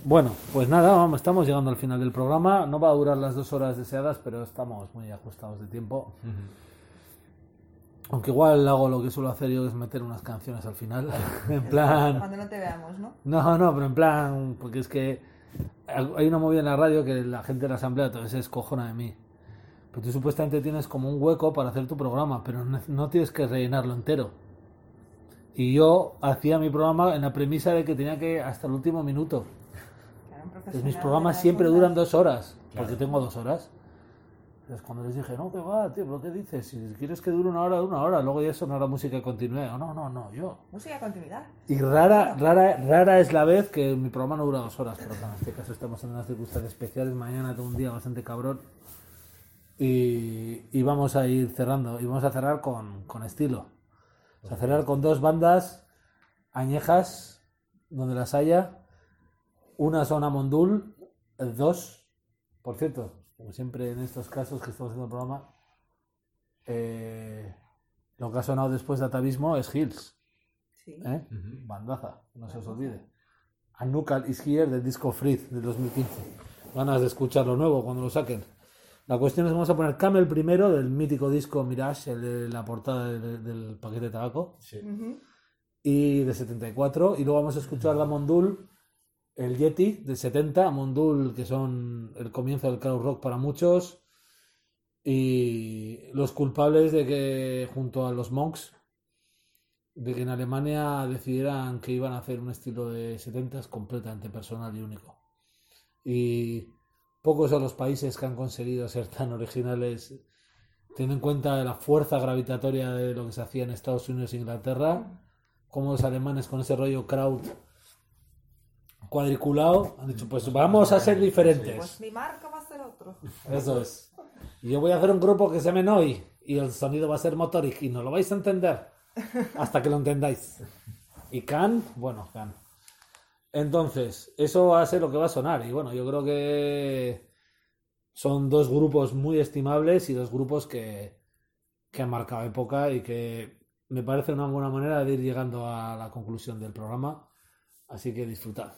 Bueno, pues nada, vamos, estamos llegando al final del programa. No va a durar las dos horas deseadas, pero estamos muy ajustados de tiempo. Aunque igual hago lo que suelo hacer yo, es meter unas canciones al final. En plan... Cuando no te veamos, ¿no? No, no, pero en plan... Porque es que hay una movida en la radio que la gente de la asamblea entonces se escojona de mí. Pero tú supuestamente tienes como un hueco para hacer tu programa, pero no, no tienes que rellenarlo entero. Y yo hacía mi programa en la premisa de que tenía que hasta el último minuto. Claro, un Entonces, profesional mis de programas las siempre ondas. duran dos horas, porque tengo dos horas. Entonces cuando les dije, no, que va, tío, ¿pero qué dices? Si quieres que dure una hora, de una hora. Luego ya sonará música y continúe. O no, no, no, yo. Música de continuidad. Y rara, rara, rara es la vez que mi programa no dura dos horas, pero claro, en este caso estamos en unas circunstancias especiales. Mañana tengo un día bastante cabrón. Y, y vamos a ir cerrando. Y vamos a cerrar con, con estilo. Vamos a cerrar con dos bandas añejas, donde las haya. Una son Amondul, dos, por cierto, como siempre en estos casos que estamos haciendo el programa, eh, lo que ha sonado después de Atavismo es Hills. Sí. ¿Eh? Bandaza, no se os olvide. Anukal is Here del disco Freed del dos mil quince. Ganas de escuchar lo nuevo cuando lo saquen. La cuestión es que vamos a poner Camel primero del mítico disco Mirage, el de la portada del, del paquete de tabaco, Sí. Ujú. y de setenta y cuatro. Y luego vamos a escuchar la Mondul, el Yeti de setenta, Mondul, que son el comienzo del crowd rock para muchos, y los culpables de que junto a los Monks de que en Alemania decidieran que iban a hacer un estilo de setentas completamente personal y único. Y pocos son los países que han conseguido ser tan originales, teniendo en cuenta la fuerza gravitatoria de lo que se hacía en Estados Unidos e Inglaterra, como los alemanes con ese rollo crowd cuadriculado han dicho, pues vamos a ser diferentes. Pues mi marca va a ser otro. Eso es. Y yo voy a hacer un grupo que se llame Noi y el sonido va a ser Motoric y no lo vais a entender hasta que lo entendáis. Y Can, bueno, Can. Entonces, eso va a ser lo que va a sonar. Y bueno, yo creo que son dos grupos muy estimables y dos grupos que, que han marcado época y que me parece una buena manera de ir llegando a la conclusión del programa. Así que disfrutad.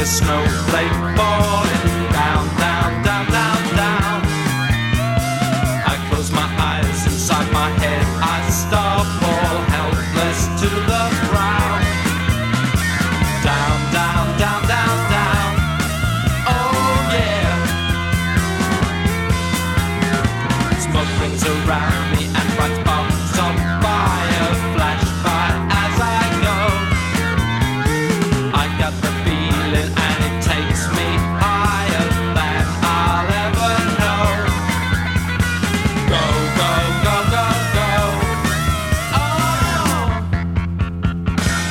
snowflake falling down, down, down, down, down. I close my eyes, inside my head I stop, fall helpless to the ground. Down, down, down, down, down. Oh yeah. Smoke rings around me and bright sparks of fire flash by as I go. I got the feeling and it takes me higher than I'll ever know. Go, go, go, go, go. Oh.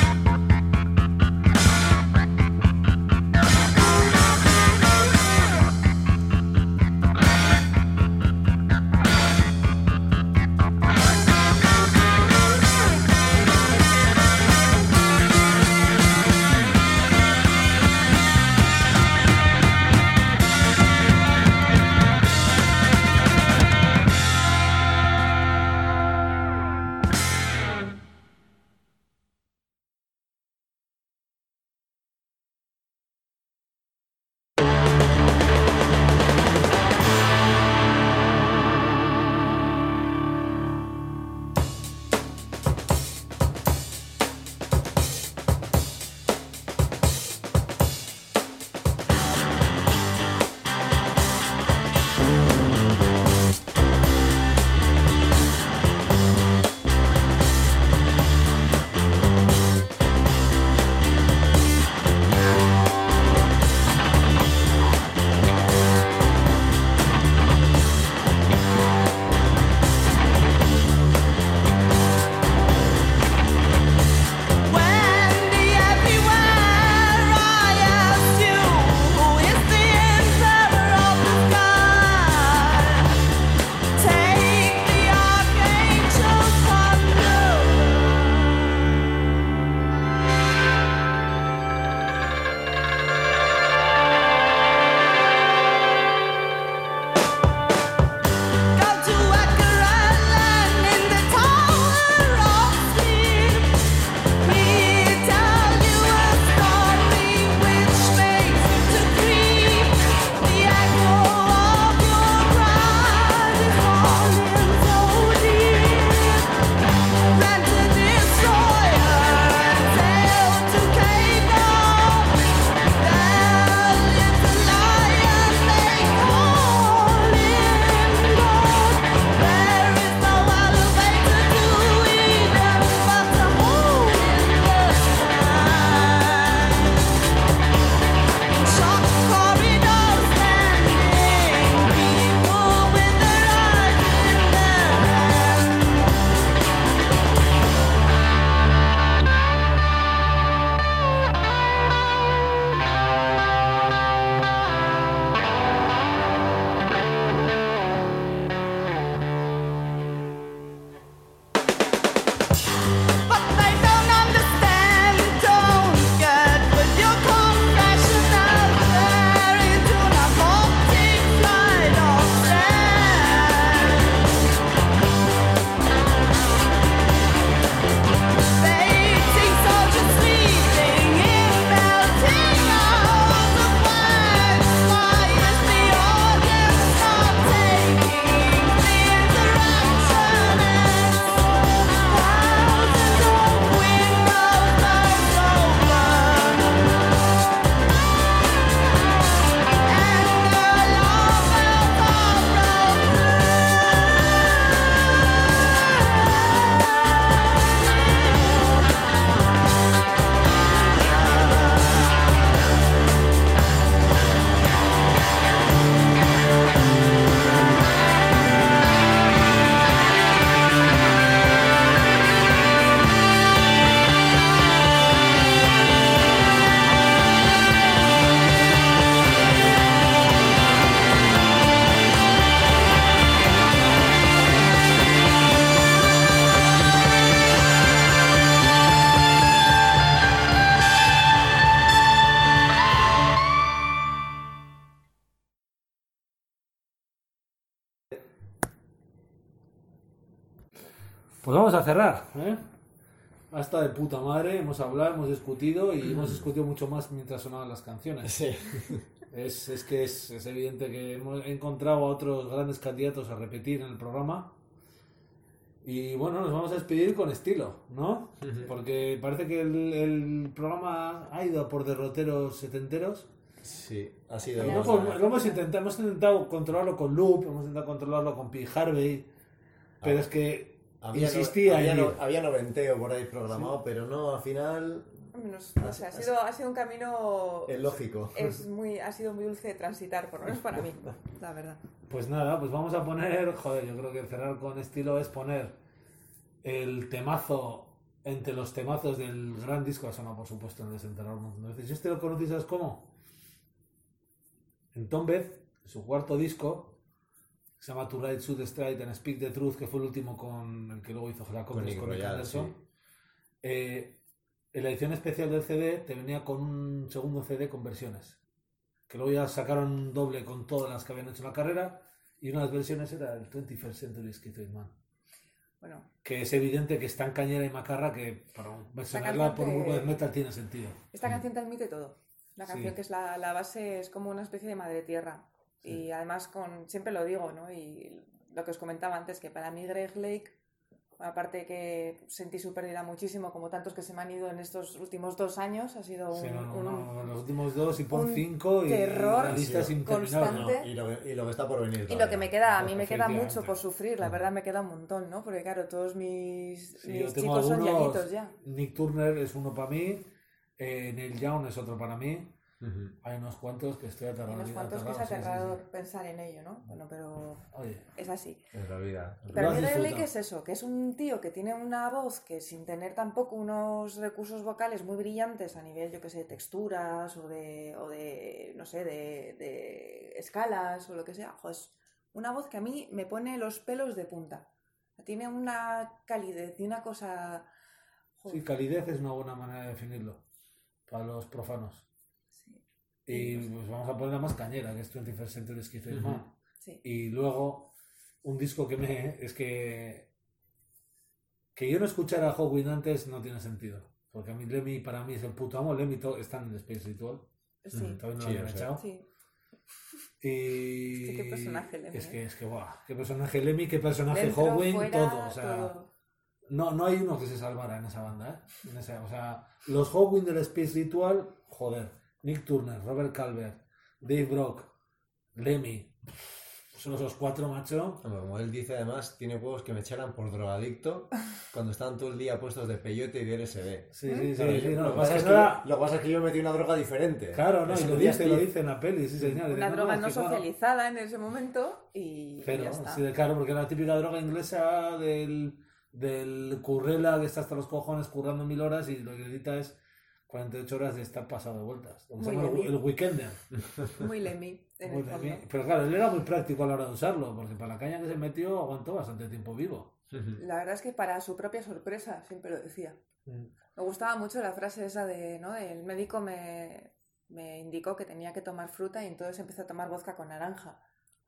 Wendy, everywhere I ask you, who is the emperor of the sky? Take the archangel thunder. Go to Edgar Allan in the Tower of Sleep. He tell you a story which makes you to creep. The echo of your cry is falling so deep. Rent a destroyer and sail to Canaan. There lives a lion they call him God. There is no elevator to Eden, but a hole in the sky. Short corridors standing, people with their eyes in their hands. But they don't understand, don't get with your confession out there into the haunting flight of sand. Fading soldiers sleeping in melting hours of wax. Why is the audience not taking the interaction? Thousands of windows burst open, and the alarm bells are Pues vamos a cerrar, ¿eh? ha estado de puta madre, hemos hablado, hemos discutido y hemos discutido mucho más mientras sonaban las canciones. Sí. Es, es que es, es evidente que hemos encontrado a otros grandes candidatos a repetir en el programa. Y bueno, nos vamos a despedir con estilo, ¿no? Porque parece que el, el programa ha ido por derroteros setenteros. Sí, ha sido... Y no, pues, lo hemos, intentado, hemos intentado controlarlo con Loop, hemos intentado controlarlo con P. Harvey, pero Ah. es que Había, insistía no, había, en no- ir. había noventeo por ahí programado, pero no, al final Menos- no sé, ha sido, ha sido un camino... es lógico. Es muy, ha sido muy dulce de transitar, por lo menos para mí, la verdad. Pues nada, pues vamos a poner, joder, yo creo que cerrar con estilo es poner el temazo entre los temazos del gran disco, ha sonado por supuesto en el Desenterrar un montón de veces. ¿Y este lo conocéis, sabes cómo? En Tombez, su cuarto disco, se llama To Ride Shoot Straight and Speak the Truth, que fue el último con el que luego hizo Helicopters Con Nick con Nick Royal, Anderson. sí. Eh, en la edición especial del C D te venía con un segundo C D con versiones, que luego ya sacaron un doble con todas las que habían hecho en la carrera, y una de las versiones era el twenty-first Century Schizoid Man, Bueno, que es evidente que es tan cañera y macarra que para versionarla por un grupo de metal tiene sentido. esta canción transmite todo. La canción Sí. que es la, la base es como una especie de madre tierra. Y además, con siempre lo digo, ¿no? Y lo que os comentaba antes, que para mí Greg Lake, aparte que sentí su pérdida muchísimo, como tantos que se me han ido en estos últimos dos años, ha sido un, Sí, no, no, un- no, los últimos dos y por un cinco y terror la lista es Sí, interminable. constante. No, y, lo, que- y lo que está por venir Y lo todavía. que me queda, a mí me queda Efectivamente. mucho por sufrir, la verdad me queda un montón, ¿no? Porque claro, todos mis, Sí, mis yo tengo chicos son algunos- llanitos ya. Nick Turner es uno para mí, eh, Neil Young es otro para mí. Ujú. Hay unos cuantos que estoy Hay aterrado. unos cuantos que es aterrado, sí, sí, sí. aterrador pensar en ello, ¿no? Bueno, pero Oye, es así. En realidad. Pero a has mí Greg Lake disfrutado. es eso, que es un tío que tiene una voz que sin tener tampoco unos recursos vocales muy brillantes a nivel, yo que sé, de texturas o de, o de no sé, de, de escalas o lo que sea, jo, es una voz que a mí me pone los pelos de punta. Tiene una calidez y una cosa... jo, sí, calidez es una buena manera de definirlo para los profanos. sí, Y pues vamos a poner la más cañera, que es twenty-first Century Schizoid Ujú. Man. sí. Y luego, un disco que me... es que... que yo no escuchara a Hawkwind antes no tiene sentido. Porque a mí Lemmy, para mí es el puto amo. Lemmy to- está en el Space Ritual. Sí, Todavía no Sí, lo habían lo sé. echado. sí. Y... Sí, qué personaje Lemmy, Es que, ¿eh? es que, guau. Qué personaje Lemmy, qué personaje Dentro, Hawkwind, fuera, todo. O sea, todo. No, no hay uno que se salvara en esa banda, ¿eh? En esa- o sea, los Hawkwind del Space Ritual, joder. Nick Turner, Robert Calvert, Dave Brock, Lemmy. Son esos cuatro, macho. Hombre, como él dice, además, tiene huevos que me echaran por drogadicto cuando estaban todo el día puestos de peyote y de L S D. Sí, sí, sí. Claro, sí, yo- no, lo, lo que pasa es que nada- yo, lo que pasa es que yo metí una droga diferente. Claro, no, y Eso lo lo dice, lo Steve. dice en la peli, sí, señor. Una Dice, droga es no que, claro, socializada en ese momento y, y Pero, ya está. sí, de- claro, porque la típica droga inglesa del, del currela que está hasta los cojones currando mil horas y lo que necesita es cuarenta y ocho horas de estar pasado de vueltas. Lo que se Muy llama el, bien. el weekender. Muy Lemmy, en Muy el fondo. bien. Pero claro, él era muy práctico a la hora de usarlo, porque para la caña que se metió aguantó bastante tiempo vivo. La verdad es que para su propia sorpresa, siempre lo decía. Me gustaba mucho la frase esa de, ¿no? El médico me, me indicó que tenía que tomar fruta y entonces empecé a tomar vodka con naranja.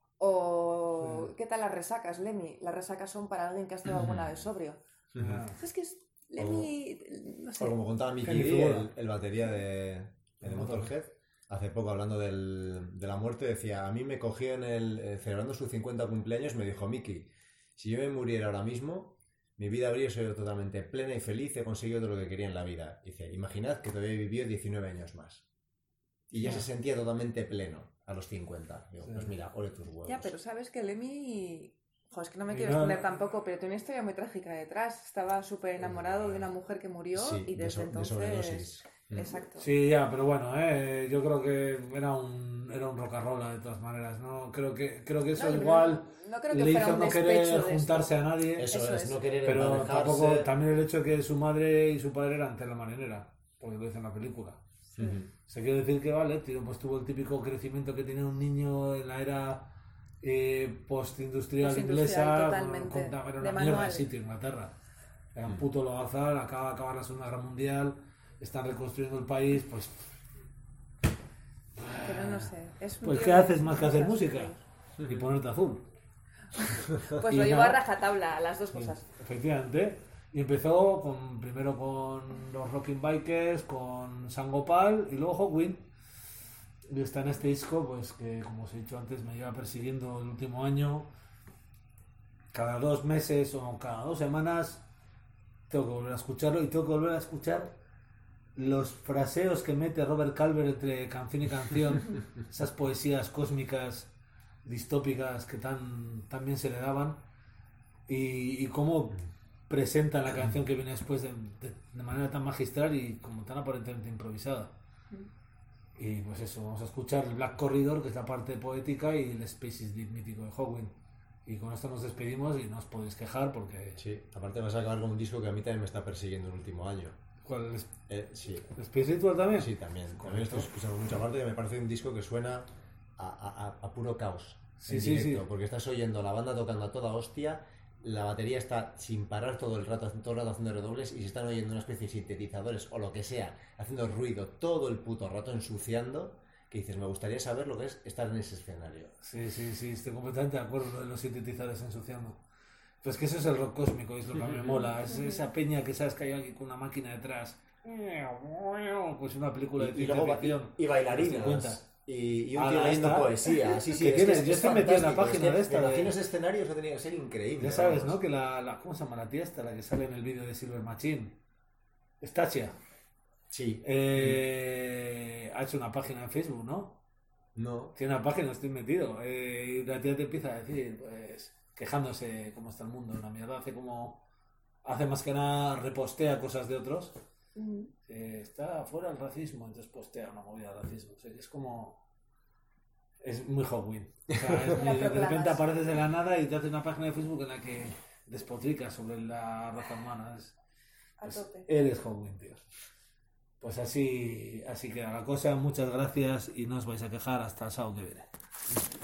O, Sí. ¿qué tal las resacas, Lemmy? Las resacas son para alguien que ha estado alguna vez sobrio. Ah, Es que es Lemmy, no sé. O como contaba Mickey Kenny D, Fugura. el, el batería de, de Motorhead, hace poco hablando del- de la muerte, decía, a mí me cogió en el, eh, celebrando su cincuenta cumpleaños, me dijo, Mickey, si yo me muriera ahora mismo, mi vida habría sido totalmente plena y feliz, he conseguido todo lo que quería en la vida. Dice, imaginad que todavía vivió diecinueve años más. Y ya se sentía totalmente pleno a los cincuenta. Digo, Sí. pues mira, ole tus huevos. Ya, pero sabes que Lemmy... Joder, es que no me Y quiero no- exponer tampoco, pero tiene una historia muy trágica detrás. Estaba súper enamorado de una mujer que murió Sí, y de desde so- de entonces... sobredosis. Mm. Exacto. Sí, ya, pero bueno, eh, yo creo que era un, era un rock and roll de todas maneras, ¿no? Creo que, creo que eso No, y igual no, no creo que le fuera hizo un no despecho querer de esto. juntarse a nadie, Eso, Eso es, es. no querer pero emparejarse. tampoco, también el hecho que su madre y su padre eran tela marinera, porque lo dice en la película. Ujú. Se quiere decir que vale, tío, pues tuvo el típico crecimiento que tiene un niño en la era eh, postindustrial Postindustrial, inglesa, totalmente, con- con- era de una mierda manual. de sitio Inglaterra. Era un puto logazal, acaba de acabar la Segunda Guerra Mundial, están reconstruyendo el país, pues Pero no sé. Es un Pues tío ¿qué de- haces más que hacer de- música? Y ponerte azul. Pues Y lo llevo a nada. rajatabla, las dos cosas. Efectivamente. Y empezó con, primero con los Rocking Bikers, con Sangopal y luego Hawkwind. Y está en este disco, pues que como os he dicho antes, me lleva persiguiendo el último año. Cada dos meses o cada dos semanas tengo que volver a escucharlo y tengo que volver a escuchar los fraseos que mete Robert Calvert entre canción y canción, esas poesías cósmicas, distópicas que tan, tan bien se le daban, y, y cómo presenta la canción que viene después de, de, de manera tan magistral y como tan aparentemente improvisada. Y pues eso, vamos a escuchar el Black Corridor, que es la parte poética, y el Spaces Deep mítico de Hawkwind. Y con esto nos despedimos y no os podéis quejar porque... Sí, aparte vas a acabar con un disco que a mí también me está persiguiendo el último año. ¿Cuál es? Eh, sí. ¿Space Ritual también? Sí, también. También estoy escuchando mucha parte que me parece un disco que suena a, a, a- a puro caos. Sí, en sí, directo, sí. Porque estás oyendo la banda tocando a toda hostia, la batería está sin parar todo el rato, todo el rato haciendo redobles, y se están oyendo una especie de sintetizadores o lo que sea, haciendo ruido todo el puto rato, ensuciando, que dices, me gustaría saber lo que es estar en ese escenario. Sí, sí, sí, estoy completamente de acuerdo de los sintetizadores ensuciando. Pues que eso es el rock cósmico, es lo que me mola. Es esa peña que sabes que hay alguien con una máquina detrás. Pues una película de Y, y ciencia luego ba- ficción. y, y de los bailarinas. cincuenta. Y, y un Ah, tío ahí leyendo está. poesía. Sí, sí, ¿Qué es tienes? que es, Yo es estoy metido en la fantástico. página Es que de esta me de- imagino ese escenario, eso tenía que ser increíble. Ya sabes, vamos. ¿no? Que la, la... ¿Cómo se llama la tía esta? La que sale en el vídeo de Silver Machine. Stachia. Sí. Eh, ha hecho una página en Facebook, ¿no? No. Tiene una página, estoy metido. Eh, y la tía te empieza a decir, pues, quejándose cómo está el mundo. Una mierda. Hace como... Hace más que nada, repostea cosas de otros. Eh, está fuera el racismo, entonces postea una movida de racismo. O sea, es como... Es muy Hawkwind. O sea, es muy- de repente apareces de la nada y te hace una página de Facebook en la que despotrica sobre la raza humana. Es, A es- tope. él es Hawkwind, tío. Pues así, así queda la cosa. Muchas gracias y no os vais a quejar hasta el sábado que viene.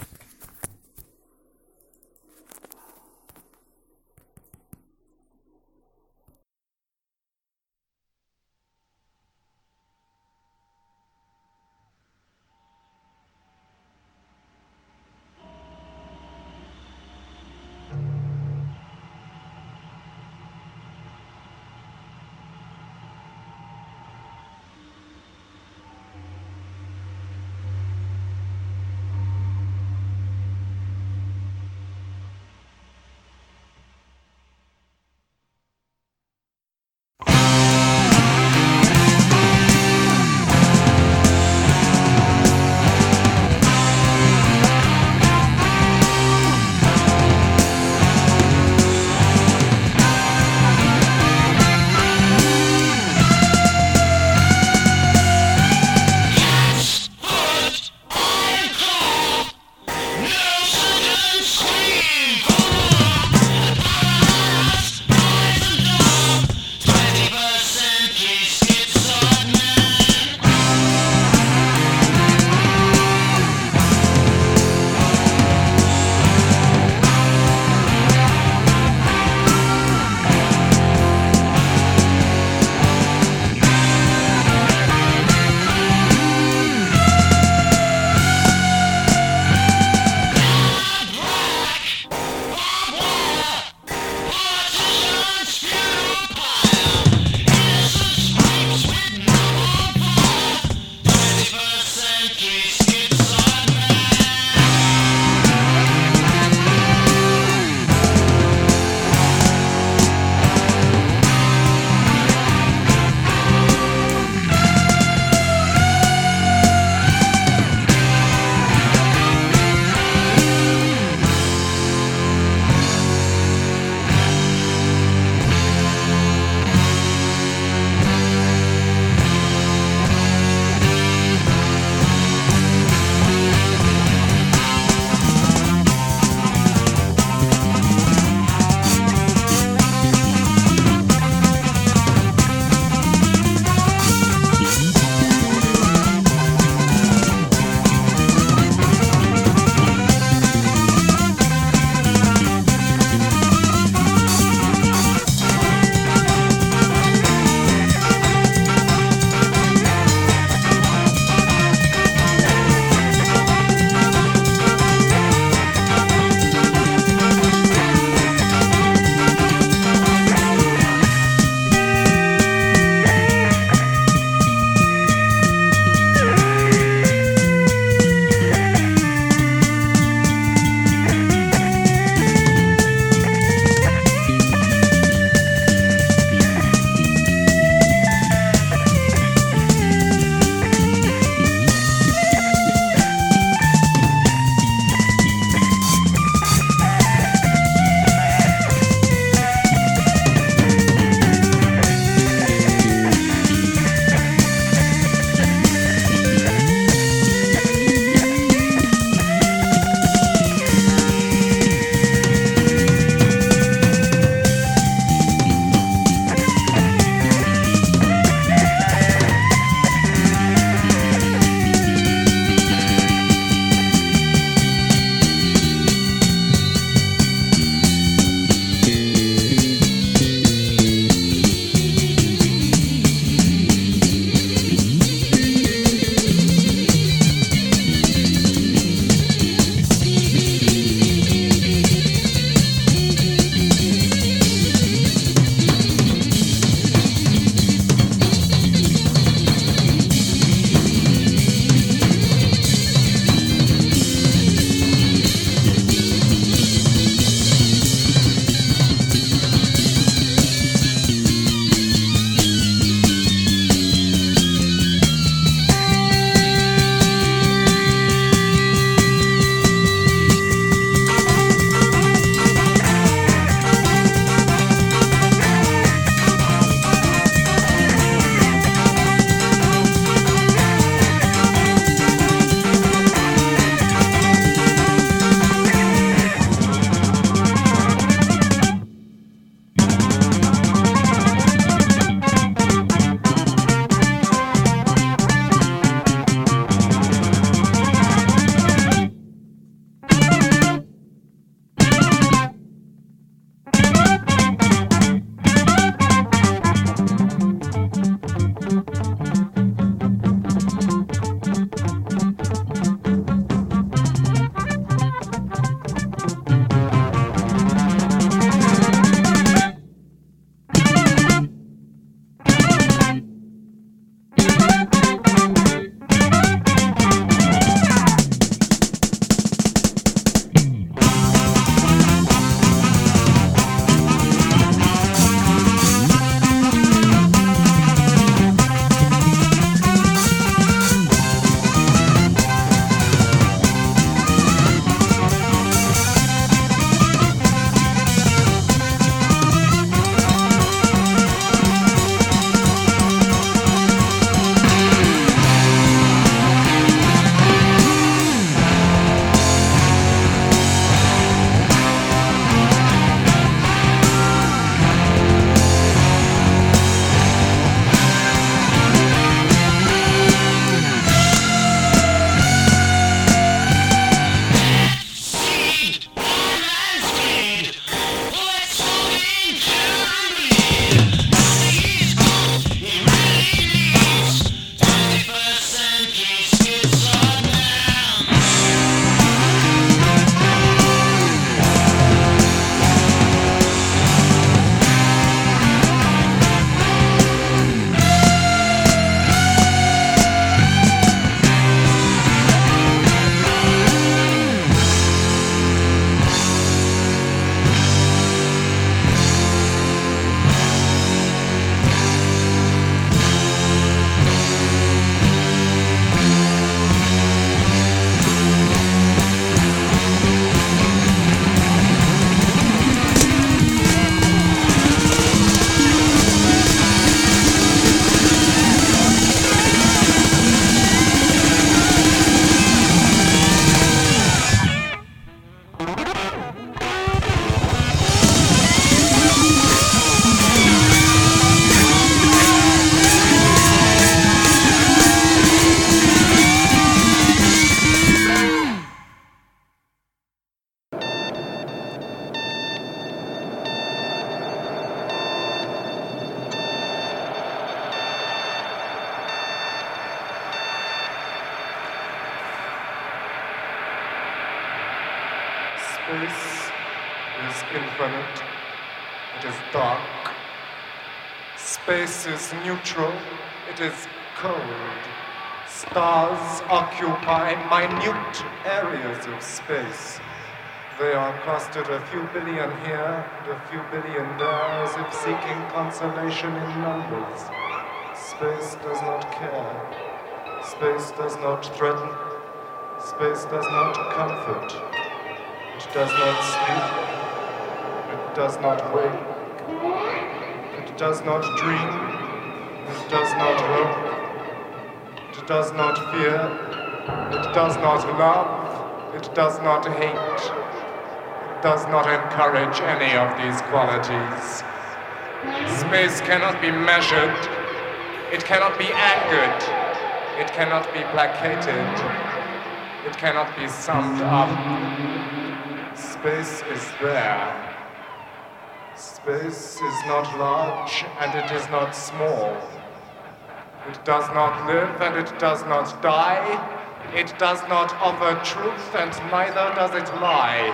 Space is infinite. It is dark. Space is neutral. It is cold. Stars occupy minute areas of space. They are clustered a few billion here and a few billion there, as if seeking consolation in numbers. Space does not care. Space does not threaten. Space does not comfort. It does not sleep. It does not wake. It does not dream. It does not hope. It does not fear. It does not love. It does not hate. It does not encourage any of these qualities. Space cannot be measured. It cannot be angered. It cannot be placated. It cannot be summed up. Space is there. Space is not large and it is not small. It does not live and it does not die. It does not offer truth and neither does it lie.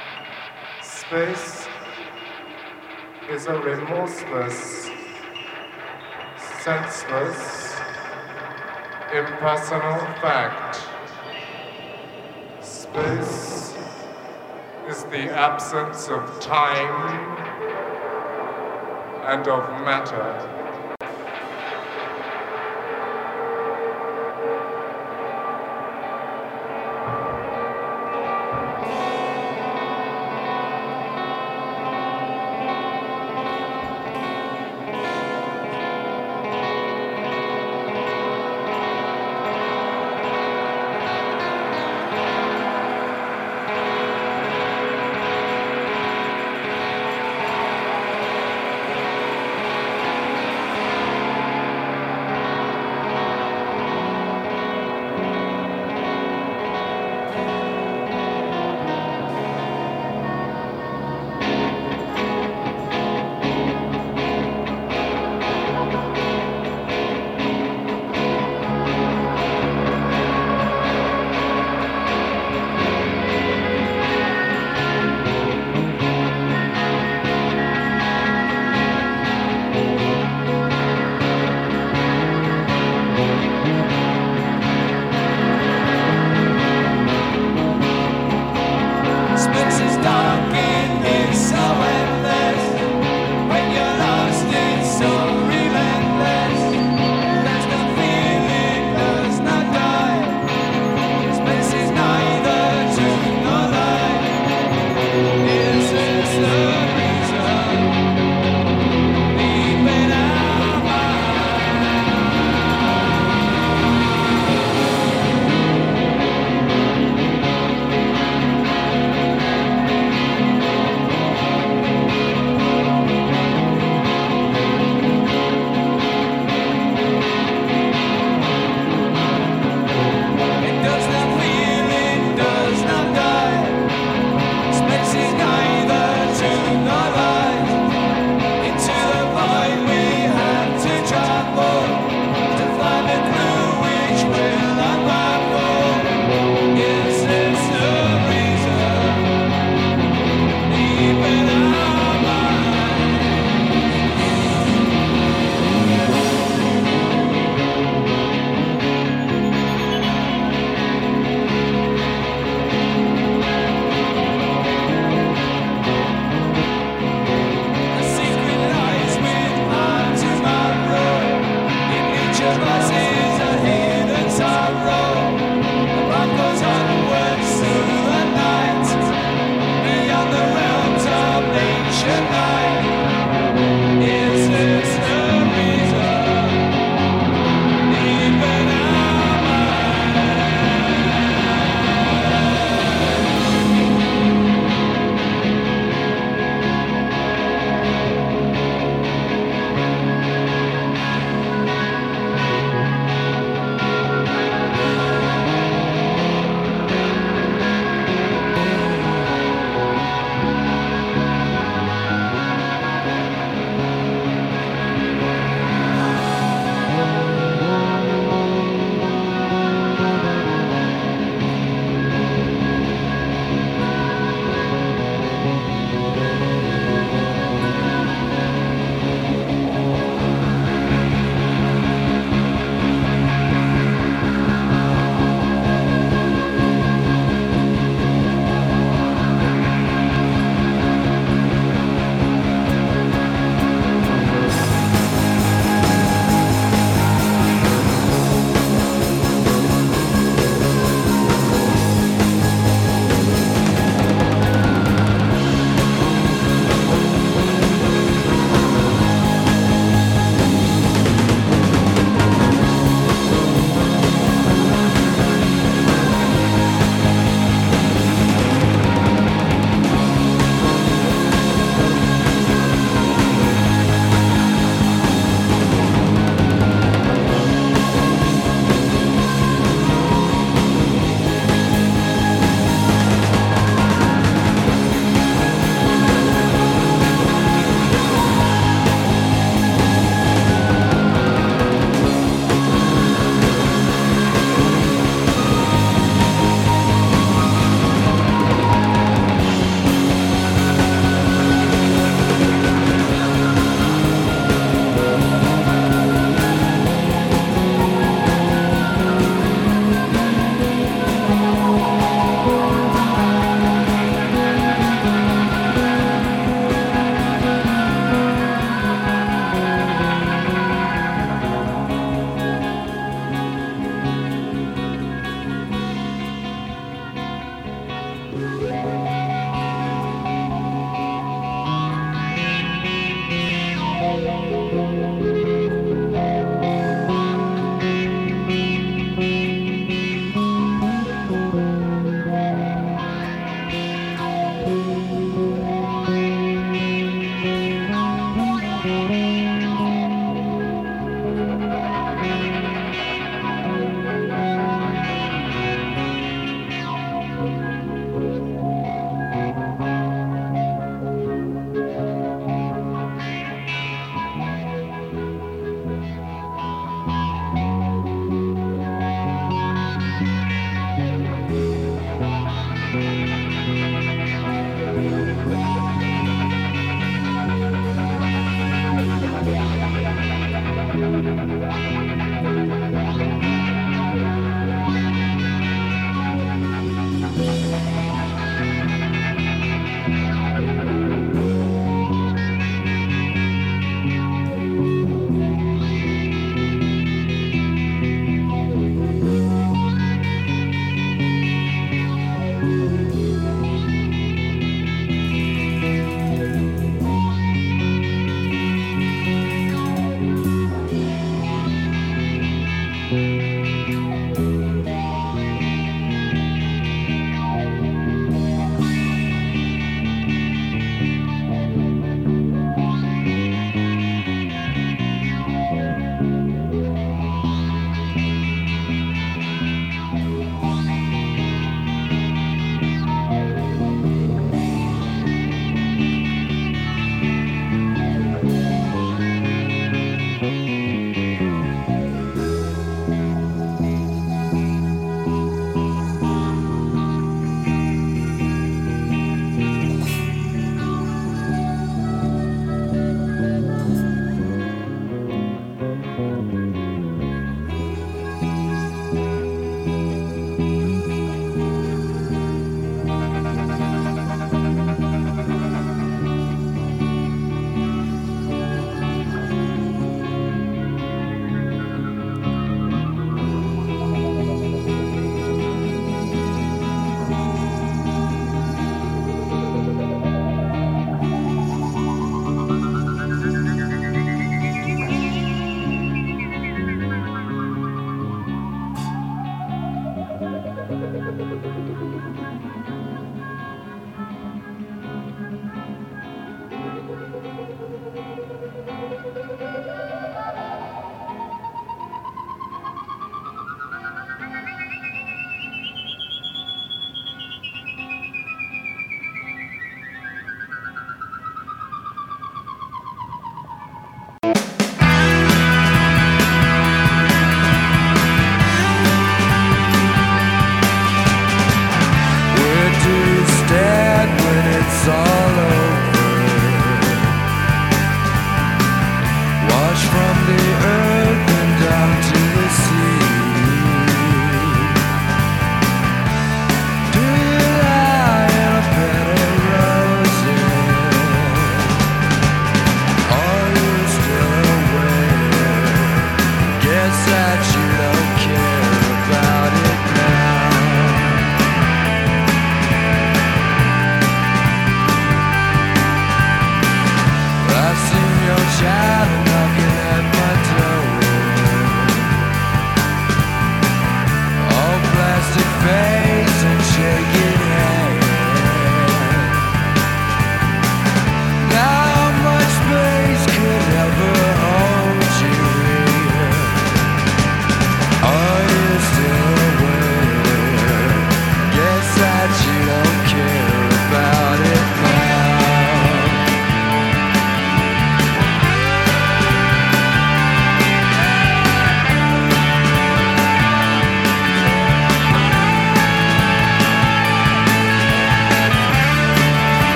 Space is a remorseless, senseless, impersonal fact. Space is the absence of time and of matter.